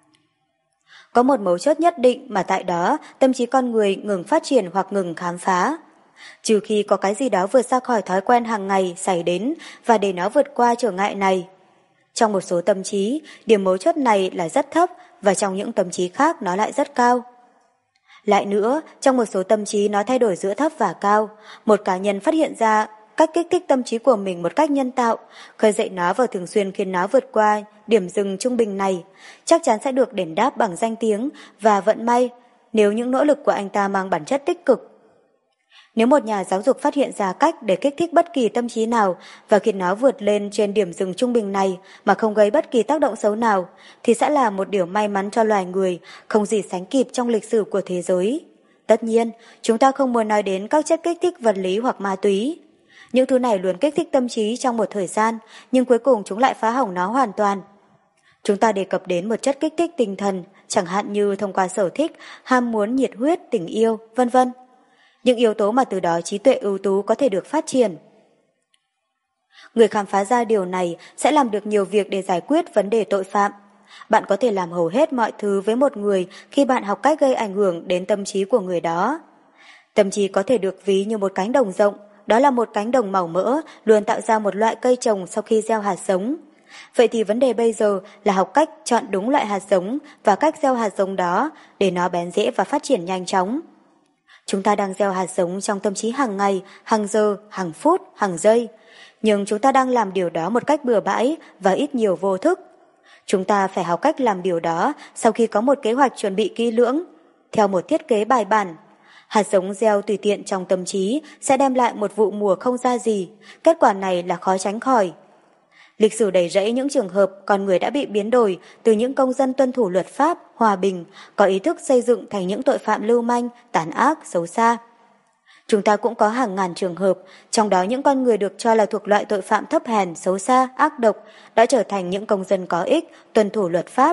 Có một mấu chốt nhất định mà tại đó tâm trí con người ngừng phát triển hoặc ngừng khám phá. Trừ khi có cái gì đó vượt ra khỏi thói quen hàng ngày xảy đến và để nó vượt qua trở ngại này. Trong một số tâm trí, điểm mấu chốt này là rất thấp và trong những tâm trí khác nó lại rất cao. Lại nữa, trong một số tâm trí nó thay đổi giữa thấp và cao. Một cá nhân phát hiện ra cách kích thích tâm trí của mình một cách nhân tạo, khơi dậy nó và thường xuyên khiến nó vượt qua điểm dừng trung bình này, chắc chắn sẽ được đền đáp bằng danh tiếng và vận may nếu những nỗ lực của anh ta mang bản chất tích cực. Nếu một nhà giáo dục phát hiện ra cách để kích thích bất kỳ tâm trí nào và khiến nó vượt lên trên điểm dừng trung bình này mà không gây bất kỳ tác động xấu nào, thì sẽ là một điều may mắn cho loài người, không gì sánh kịp trong lịch sử của thế giới. Tất nhiên, chúng ta không muốn nói đến các chất kích thích vật lý hoặc ma túy. Những thứ này luôn kích thích tâm trí trong một thời gian, nhưng cuối cùng chúng lại phá hỏng nó hoàn toàn. Chúng ta đề cập đến một chất kích thích tinh thần, chẳng hạn như thông qua sở thích, ham muốn, nhiệt huyết, tình yêu, vân vân. Những yếu tố mà từ đó trí tuệ ưu tú có thể được phát triển. Người khám phá ra điều này sẽ làm được nhiều việc để giải quyết vấn đề tội phạm. Bạn có thể làm hầu hết mọi thứ với một người khi bạn học cách gây ảnh hưởng đến tâm trí của người đó. Tâm trí có thể được ví như một cánh đồng rộng, đó là một cánh đồng màu mỡ luôn tạo ra một loại cây trồng sau khi gieo hạt giống. Vậy thì vấn đề bây giờ là học cách chọn đúng loại hạt giống và cách gieo hạt giống đó để nó bén rễ và phát triển nhanh chóng. Chúng ta đang gieo hạt giống trong tâm trí hàng ngày, hàng giờ, hàng phút, hàng giây. Nhưng chúng ta đang làm điều đó một cách bừa bãi và ít nhiều vô thức. Chúng ta phải học cách làm điều đó sau khi có một kế hoạch chuẩn bị kỹ lưỡng, theo một thiết kế bài bản. Hạt giống gieo tùy tiện trong tâm trí sẽ đem lại một vụ mùa không ra gì. Kết quả này là khó tránh khỏi. Lịch sử đầy rẫy những trường hợp con người đã bị biến đổi từ những công dân tuân thủ luật pháp, hòa bình, có ý thức xây dựng thành những tội phạm lưu manh, tàn ác, xấu xa. Chúng ta cũng có hàng ngàn trường hợp, trong đó những con người được cho là thuộc loại tội phạm thấp hèn, xấu xa, ác độc đã trở thành những công dân có ích, tuân thủ luật pháp.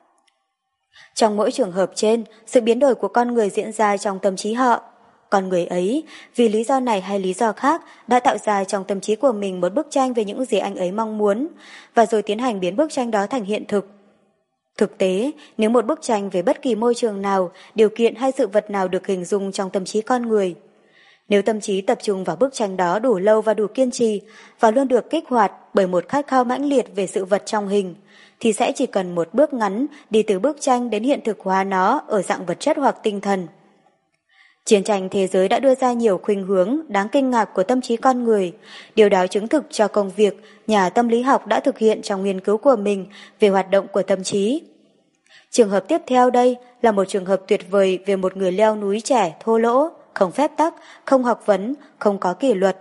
Trong mỗi trường hợp trên, sự biến đổi của con người diễn ra trong tâm trí họ. Con người ấy, vì lý do này hay lý do khác, đã tạo ra trong tâm trí của mình một bức tranh về những gì anh ấy mong muốn, và rồi tiến hành biến bức tranh đó thành hiện thực. Thực tế, nếu một bức tranh về bất kỳ môi trường nào, điều kiện hay sự vật nào được hình dung trong tâm trí con người, nếu tâm trí tập trung vào bức tranh đó đủ lâu và đủ kiên trì, và luôn được kích hoạt bởi một khát khao mãnh liệt về sự vật trong hình, thì sẽ chỉ cần một bước ngắn đi từ bức tranh đến hiện thực hóa nó ở dạng vật chất hoặc tinh thần. Chiến tranh thế giới đã đưa ra nhiều khuynh hướng đáng kinh ngạc của tâm trí con người. Điều đó chứng thực cho công việc nhà tâm lý học đã thực hiện trong nghiên cứu của mình về hoạt động của tâm trí. Trường hợp tiếp theo đây là một trường hợp tuyệt vời về một người leo núi trẻ thô lỗ, không phép tắc, không học vấn, không có kỷ luật.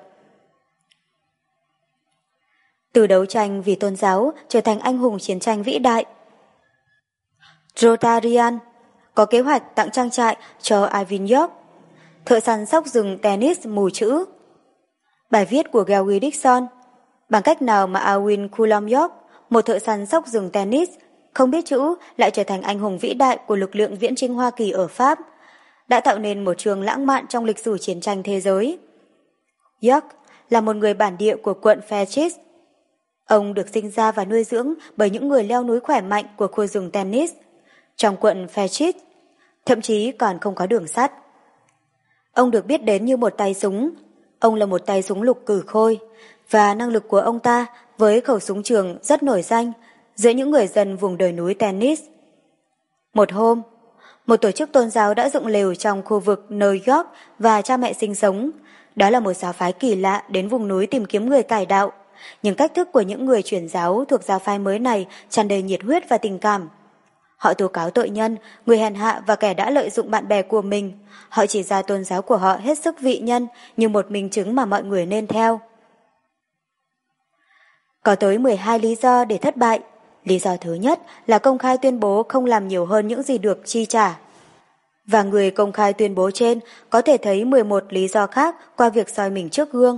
Từ đấu tranh vì tôn giáo trở thành anh hùng chiến tranh vĩ đại. Rotarian có kế hoạch tặng trang trại cho Ivan York, thợ săn sóc rừng tennis mù chữ. Bài viết của Gary Dixon. Bằng cách nào mà Alwyn Cullom York, một thợ săn sóc rừng tennis không biết chữ, lại trở thành anh hùng vĩ đại của lực lượng viễn chinh Hoa Kỳ ở Pháp, đã tạo nên một trường lãng mạn trong lịch sử chiến tranh thế giới. York là một người bản địa của quận Fairchild. Ông được sinh ra và nuôi dưỡng bởi những người leo núi khỏe mạnh của khu rừng tennis trong quận Fairchild, thậm chí còn không có đường sắt. Ông được biết đến như một tay súng. Ông là một tay súng lục cử khôi, và năng lực của ông ta với khẩu súng trường rất nổi danh giữa những người dân vùng đồi núi tennis. Một hôm, một tổ chức tôn giáo đã dựng lều trong khu vực New York và cha mẹ sinh sống. Đó là một giáo phái kỳ lạ đến vùng núi tìm kiếm người cải đạo. Nhưng cách thức của những người chuyển giáo thuộc giáo phái mới này tràn đầy nhiệt huyết và tình cảm. Họ tố cáo tội nhân, người hèn hạ và kẻ đã lợi dụng bạn bè của mình. Họ chỉ ra tôn giáo của họ hết sức vị nhân như một minh chứng mà mọi người nên theo. Có tới mười hai lý do để thất bại. Lý do thứ nhất là công khai tuyên bố không làm nhiều hơn những gì được chi trả. Và người công khai tuyên bố trên có thể thấy mười một lý do khác qua việc soi mình trước gương.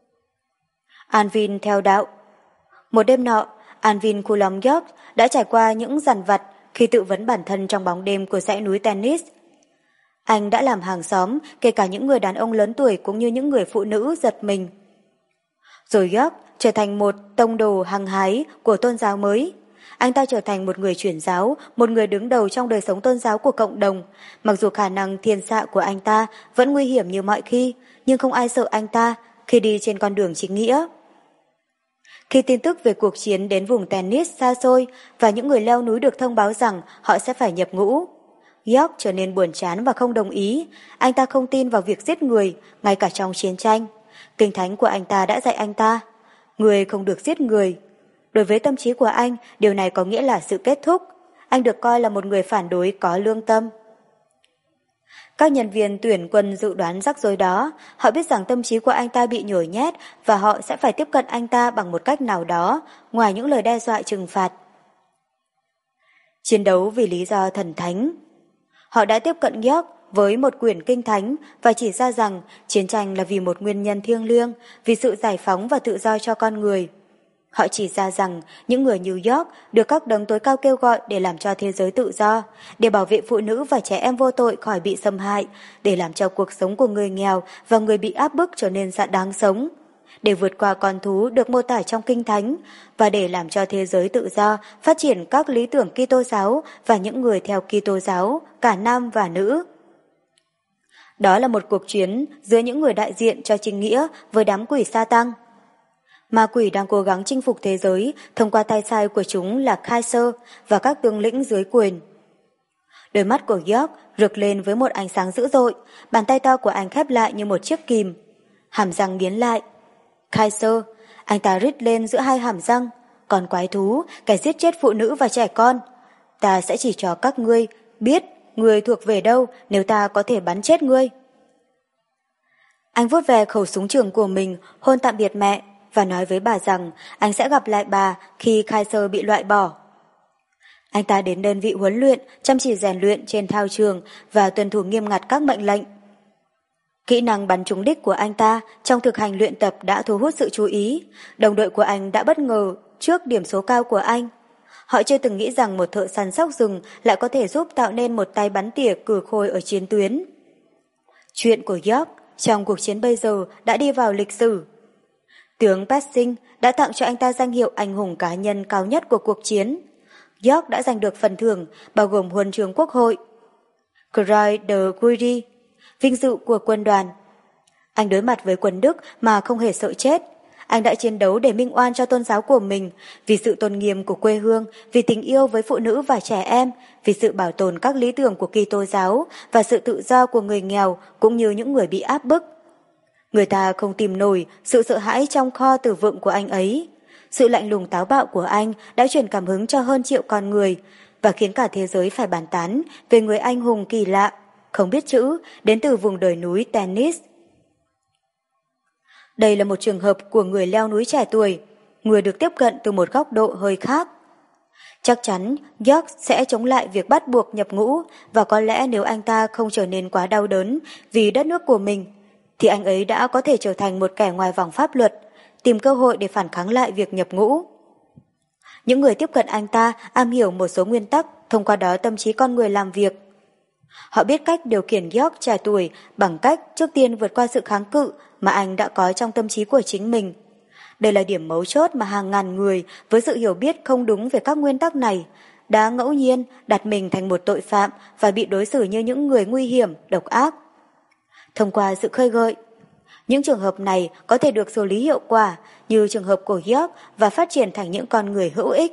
Alvin theo đạo. Một đêm nọ, Alvin Coulomb York đã trải qua những dằn vặt khi tự vấn bản thân trong bóng đêm của dãy núi tennis. Anh đã làm hàng xóm, kể cả những người đàn ông lớn tuổi cũng như những người phụ nữ giật mình. Rồi York trở thành một tông đồ hăng hái của tôn giáo mới. Anh ta trở thành một người chuyển giáo, một người đứng đầu trong đời sống tôn giáo của cộng đồng. Mặc dù khả năng thiên xạ của anh ta vẫn nguy hiểm như mọi khi, nhưng không ai sợ anh ta khi đi trên con đường chính nghĩa. Khi tin tức về cuộc chiến đến vùng tennis xa xôi và những người leo núi được thông báo rằng họ sẽ phải nhập ngũ, York trở nên buồn chán và không đồng ý. Anh ta không tin vào việc giết người, ngay cả trong chiến tranh. Kinh thánh của anh ta đã dạy anh ta, người không được giết người. Đối với tâm trí của anh, điều này có nghĩa là sự kết thúc. Anh được coi là một người phản đối có lương tâm. Các nhân viên tuyển quân dự đoán rắc rối đó. Họ biết rằng tâm trí của anh ta bị nhồi nhét và họ sẽ phải tiếp cận anh ta bằng một cách nào đó, ngoài những lời đe dọa trừng phạt. Chiến đấu vì lý do thần thánh. Họ đã tiếp cận York với một quyển kinh thánh và chỉ ra rằng chiến tranh là vì một nguyên nhân thiêng liêng, vì sự giải phóng và tự do cho con người. Họ chỉ ra rằng những người New York được các đấng tối cao kêu gọi để làm cho thế giới tự do, để bảo vệ phụ nữ và trẻ em vô tội khỏi bị xâm hại, để làm cho cuộc sống của người nghèo và người bị áp bức trở nên dạ đáng sống, để vượt qua con thú được mô tả trong kinh thánh và để làm cho thế giới tự do phát triển các lý tưởng Kitô giáo và những người theo Kitô giáo, cả nam và nữ. Đó là một cuộc chiến giữa những người đại diện cho chính nghĩa với đám quỷ sa tăng. Ma quỷ đang cố gắng chinh phục thế giới thông qua tay sai của chúng là Kaiser và các tướng lĩnh dưới quyền. Đôi mắt của York rực lên với một ánh sáng dữ dội, bàn tay to của anh khép lại như một chiếc kìm. Hàm răng nghiến lại. Kaiser, anh ta rít lên giữa hai hàm răng. Còn quái thú, kẻ giết chết phụ nữ và trẻ con. Ta sẽ chỉ cho các ngươi biết ngươi thuộc về đâu nếu ta có thể bắn chết ngươi. Anh vuốt về khẩu súng trường của mình, hôn tạm biệt mẹ và nói với bà rằng anh sẽ gặp lại bà khi Kaiser bị loại bỏ. Anh ta đến đơn vị huấn luyện, chăm chỉ rèn luyện trên thao trường và tuân thủ nghiêm ngặt các mệnh lệnh. Kỹ năng bắn trúng đích của anh ta trong thực hành luyện tập đã thu hút sự chú ý. Đồng đội của anh đã bất ngờ trước điểm số cao của anh. Họ chưa từng nghĩ rằng một thợ săn sóc rừng lại có thể giúp tạo nên một tay bắn tỉa cử khôi ở chiến tuyến. Chuyện của York trong cuộc chiến bây giờ đã đi vào lịch sử. Tướng Pershing đã tặng cho anh ta danh hiệu anh hùng cá nhân cao nhất của cuộc chiến. York đã giành được phần thưởng bao gồm huân chương quốc hội, Croix de Guerre, vinh dự của quân đoàn. Anh đối mặt với quân Đức mà không hề sợ chết. Anh đã chiến đấu để minh oan cho tôn giáo của mình, vì sự tôn nghiêm của quê hương, vì tình yêu với phụ nữ và trẻ em, vì sự bảo tồn các lý tưởng của Kitô giáo và sự tự do của người nghèo cũng như những người bị áp bức. Người ta không tìm nổi sự sợ hãi trong kho tử vựng của anh ấy. Sự lạnh lùng táo bạo của anh đã truyền cảm hứng cho hơn triệu con người và khiến cả thế giới phải bàn tán về người anh hùng kỳ lạ, không biết chữ, đến từ vùng đồi núi tennis. Đây là một trường hợp của người leo núi trẻ tuổi, người được tiếp cận từ một góc độ hơi khác. Chắc chắn York sẽ chống lại việc bắt buộc nhập ngũ, và có lẽ nếu anh ta không trở nên quá đau đớn vì đất nước của mình, thì anh ấy đã có thể trở thành một kẻ ngoài vòng pháp luật, tìm cơ hội để phản kháng lại việc nhập ngũ. Những người tiếp cận anh ta am hiểu một số nguyên tắc, thông qua đó tâm trí con người làm việc. Họ biết cách điều khiển Georg trẻ tuổi bằng cách trước tiên vượt qua sự kháng cự mà anh đã có trong tâm trí của chính mình. Đây là điểm mấu chốt mà hàng ngàn người với sự hiểu biết không đúng về các nguyên tắc này đã ngẫu nhiên đặt mình thành một tội phạm và bị đối xử như những người nguy hiểm, độc ác. Thông qua sự khơi gợi, những trường hợp này có thể được xử lý hiệu quả như trường hợp của Georg và phát triển thành những con người hữu ích.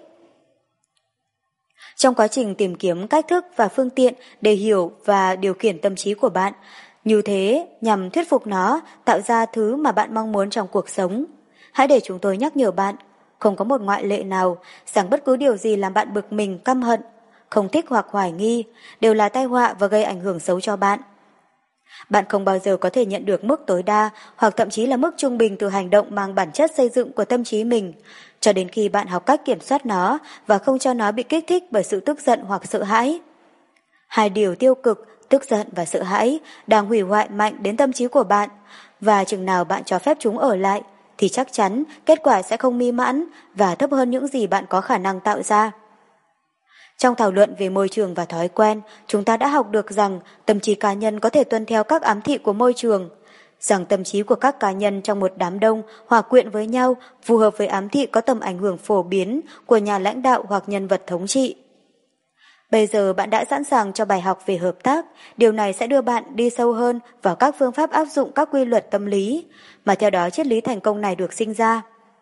Trong quá trình tìm kiếm cách thức và phương tiện để hiểu và điều khiển tâm trí của bạn, như thế nhằm thuyết phục nó tạo ra thứ mà bạn mong muốn trong cuộc sống. Hãy để chúng tôi nhắc nhở bạn, không có một ngoại lệ nào, rằng bất cứ điều gì làm bạn bực mình, căm hận, không thích hoặc hoài nghi, đều là tai họa và gây ảnh hưởng xấu cho bạn. Bạn không bao giờ có thể nhận được mức tối đa hoặc thậm chí là mức trung bình từ hành động mang bản chất xây dựng của tâm trí mình, cho đến khi bạn học cách kiểm soát nó và không cho nó bị kích thích bởi sự tức giận hoặc sợ hãi. Hai điều tiêu cực, tức giận và sợ hãi, đang hủy hoại mạnh đến tâm trí của bạn, và chừng nào bạn cho phép chúng ở lại, thì chắc chắn kết quả sẽ không mỹ mãn và thấp hơn những gì bạn có khả năng tạo ra. Trong thảo luận về môi trường và thói quen, chúng ta đã học được rằng tâm trí cá nhân có thể tuân theo các ám thị của môi trường, rằng tâm trí của các cá nhân trong một đám đông hòa quyện với nhau phù hợp với ám thị có tầm ảnh hưởng phổ biến của nhà lãnh đạo hoặc nhân vật thống trị. Bây giờ bạn đã sẵn sàng cho bài học về hợp tác, điều này sẽ đưa bạn đi sâu hơn vào các phương pháp áp dụng các quy luật tâm lý, mà theo đó triết lý thành công này được sinh ra.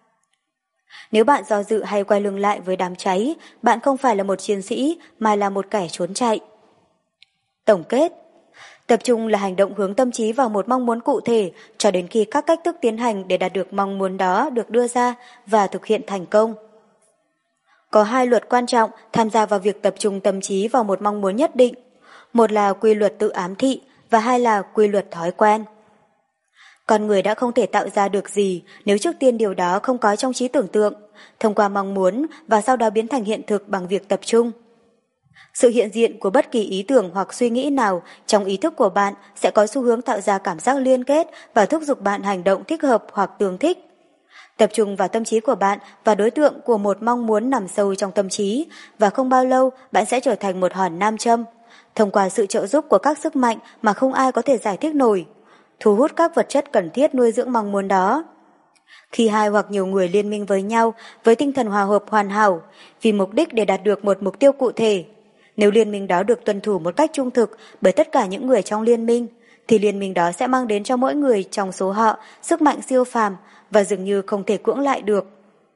Nếu bạn do dự hay quay lưng lại với đám cháy, bạn không phải là một chiến sĩ mà là một kẻ trốn chạy. Tổng kết: tập trung là hành động hướng tâm trí vào một mong muốn cụ thể cho đến khi các cách thức tiến hành để đạt được mong muốn đó được đưa ra và thực hiện thành công. Có hai luật quan trọng tham gia vào việc tập trung tâm trí vào một mong muốn nhất định. Một là quy luật tự ám thị và hai là quy luật thói quen. Con người đã không thể tạo ra được gì nếu trước tiên điều đó không có trong trí tưởng tượng, thông qua mong muốn và sau đó biến thành hiện thực bằng việc tập trung. Sự hiện diện của bất kỳ ý tưởng hoặc suy nghĩ nào trong ý thức của bạn sẽ có xu hướng tạo ra cảm giác liên kết và thúc giục bạn hành động thích hợp hoặc tương thích. Tập trung vào tâm trí của bạn và đối tượng của một mong muốn nằm sâu trong tâm trí, và không bao lâu bạn sẽ trở thành một hòn nam châm, thông qua sự trợ giúp của các sức mạnh mà không ai có thể giải thích nổi, thu hút các vật chất cần thiết nuôi dưỡng mong muốn đó. Khi hai hoặc nhiều người liên minh với nhau với tinh thần hòa hợp hoàn hảo, vì mục đích để đạt được một mục tiêu cụ thể, nếu liên minh đó được tuân thủ một cách trung thực bởi tất cả những người trong liên minh, thì liên minh đó sẽ mang đến cho mỗi người trong số họ sức mạnh siêu phàm và dường như không thể cưỡng lại được.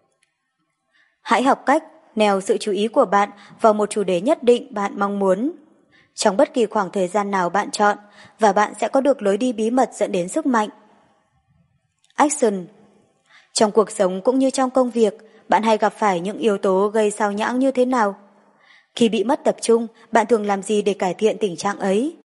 Hãy học cách neo sự chú ý của bạn vào một chủ đề nhất định bạn mong muốn, trong bất kỳ khoảng thời gian nào bạn chọn, và bạn sẽ có được lối đi bí mật dẫn đến sức mạnh. Action. Trong cuộc sống cũng như trong công việc, bạn hay gặp phải những yếu tố gây sao nhãng như thế nào? Khi bị mất tập trung, bạn thường làm gì để cải thiện tình trạng ấy?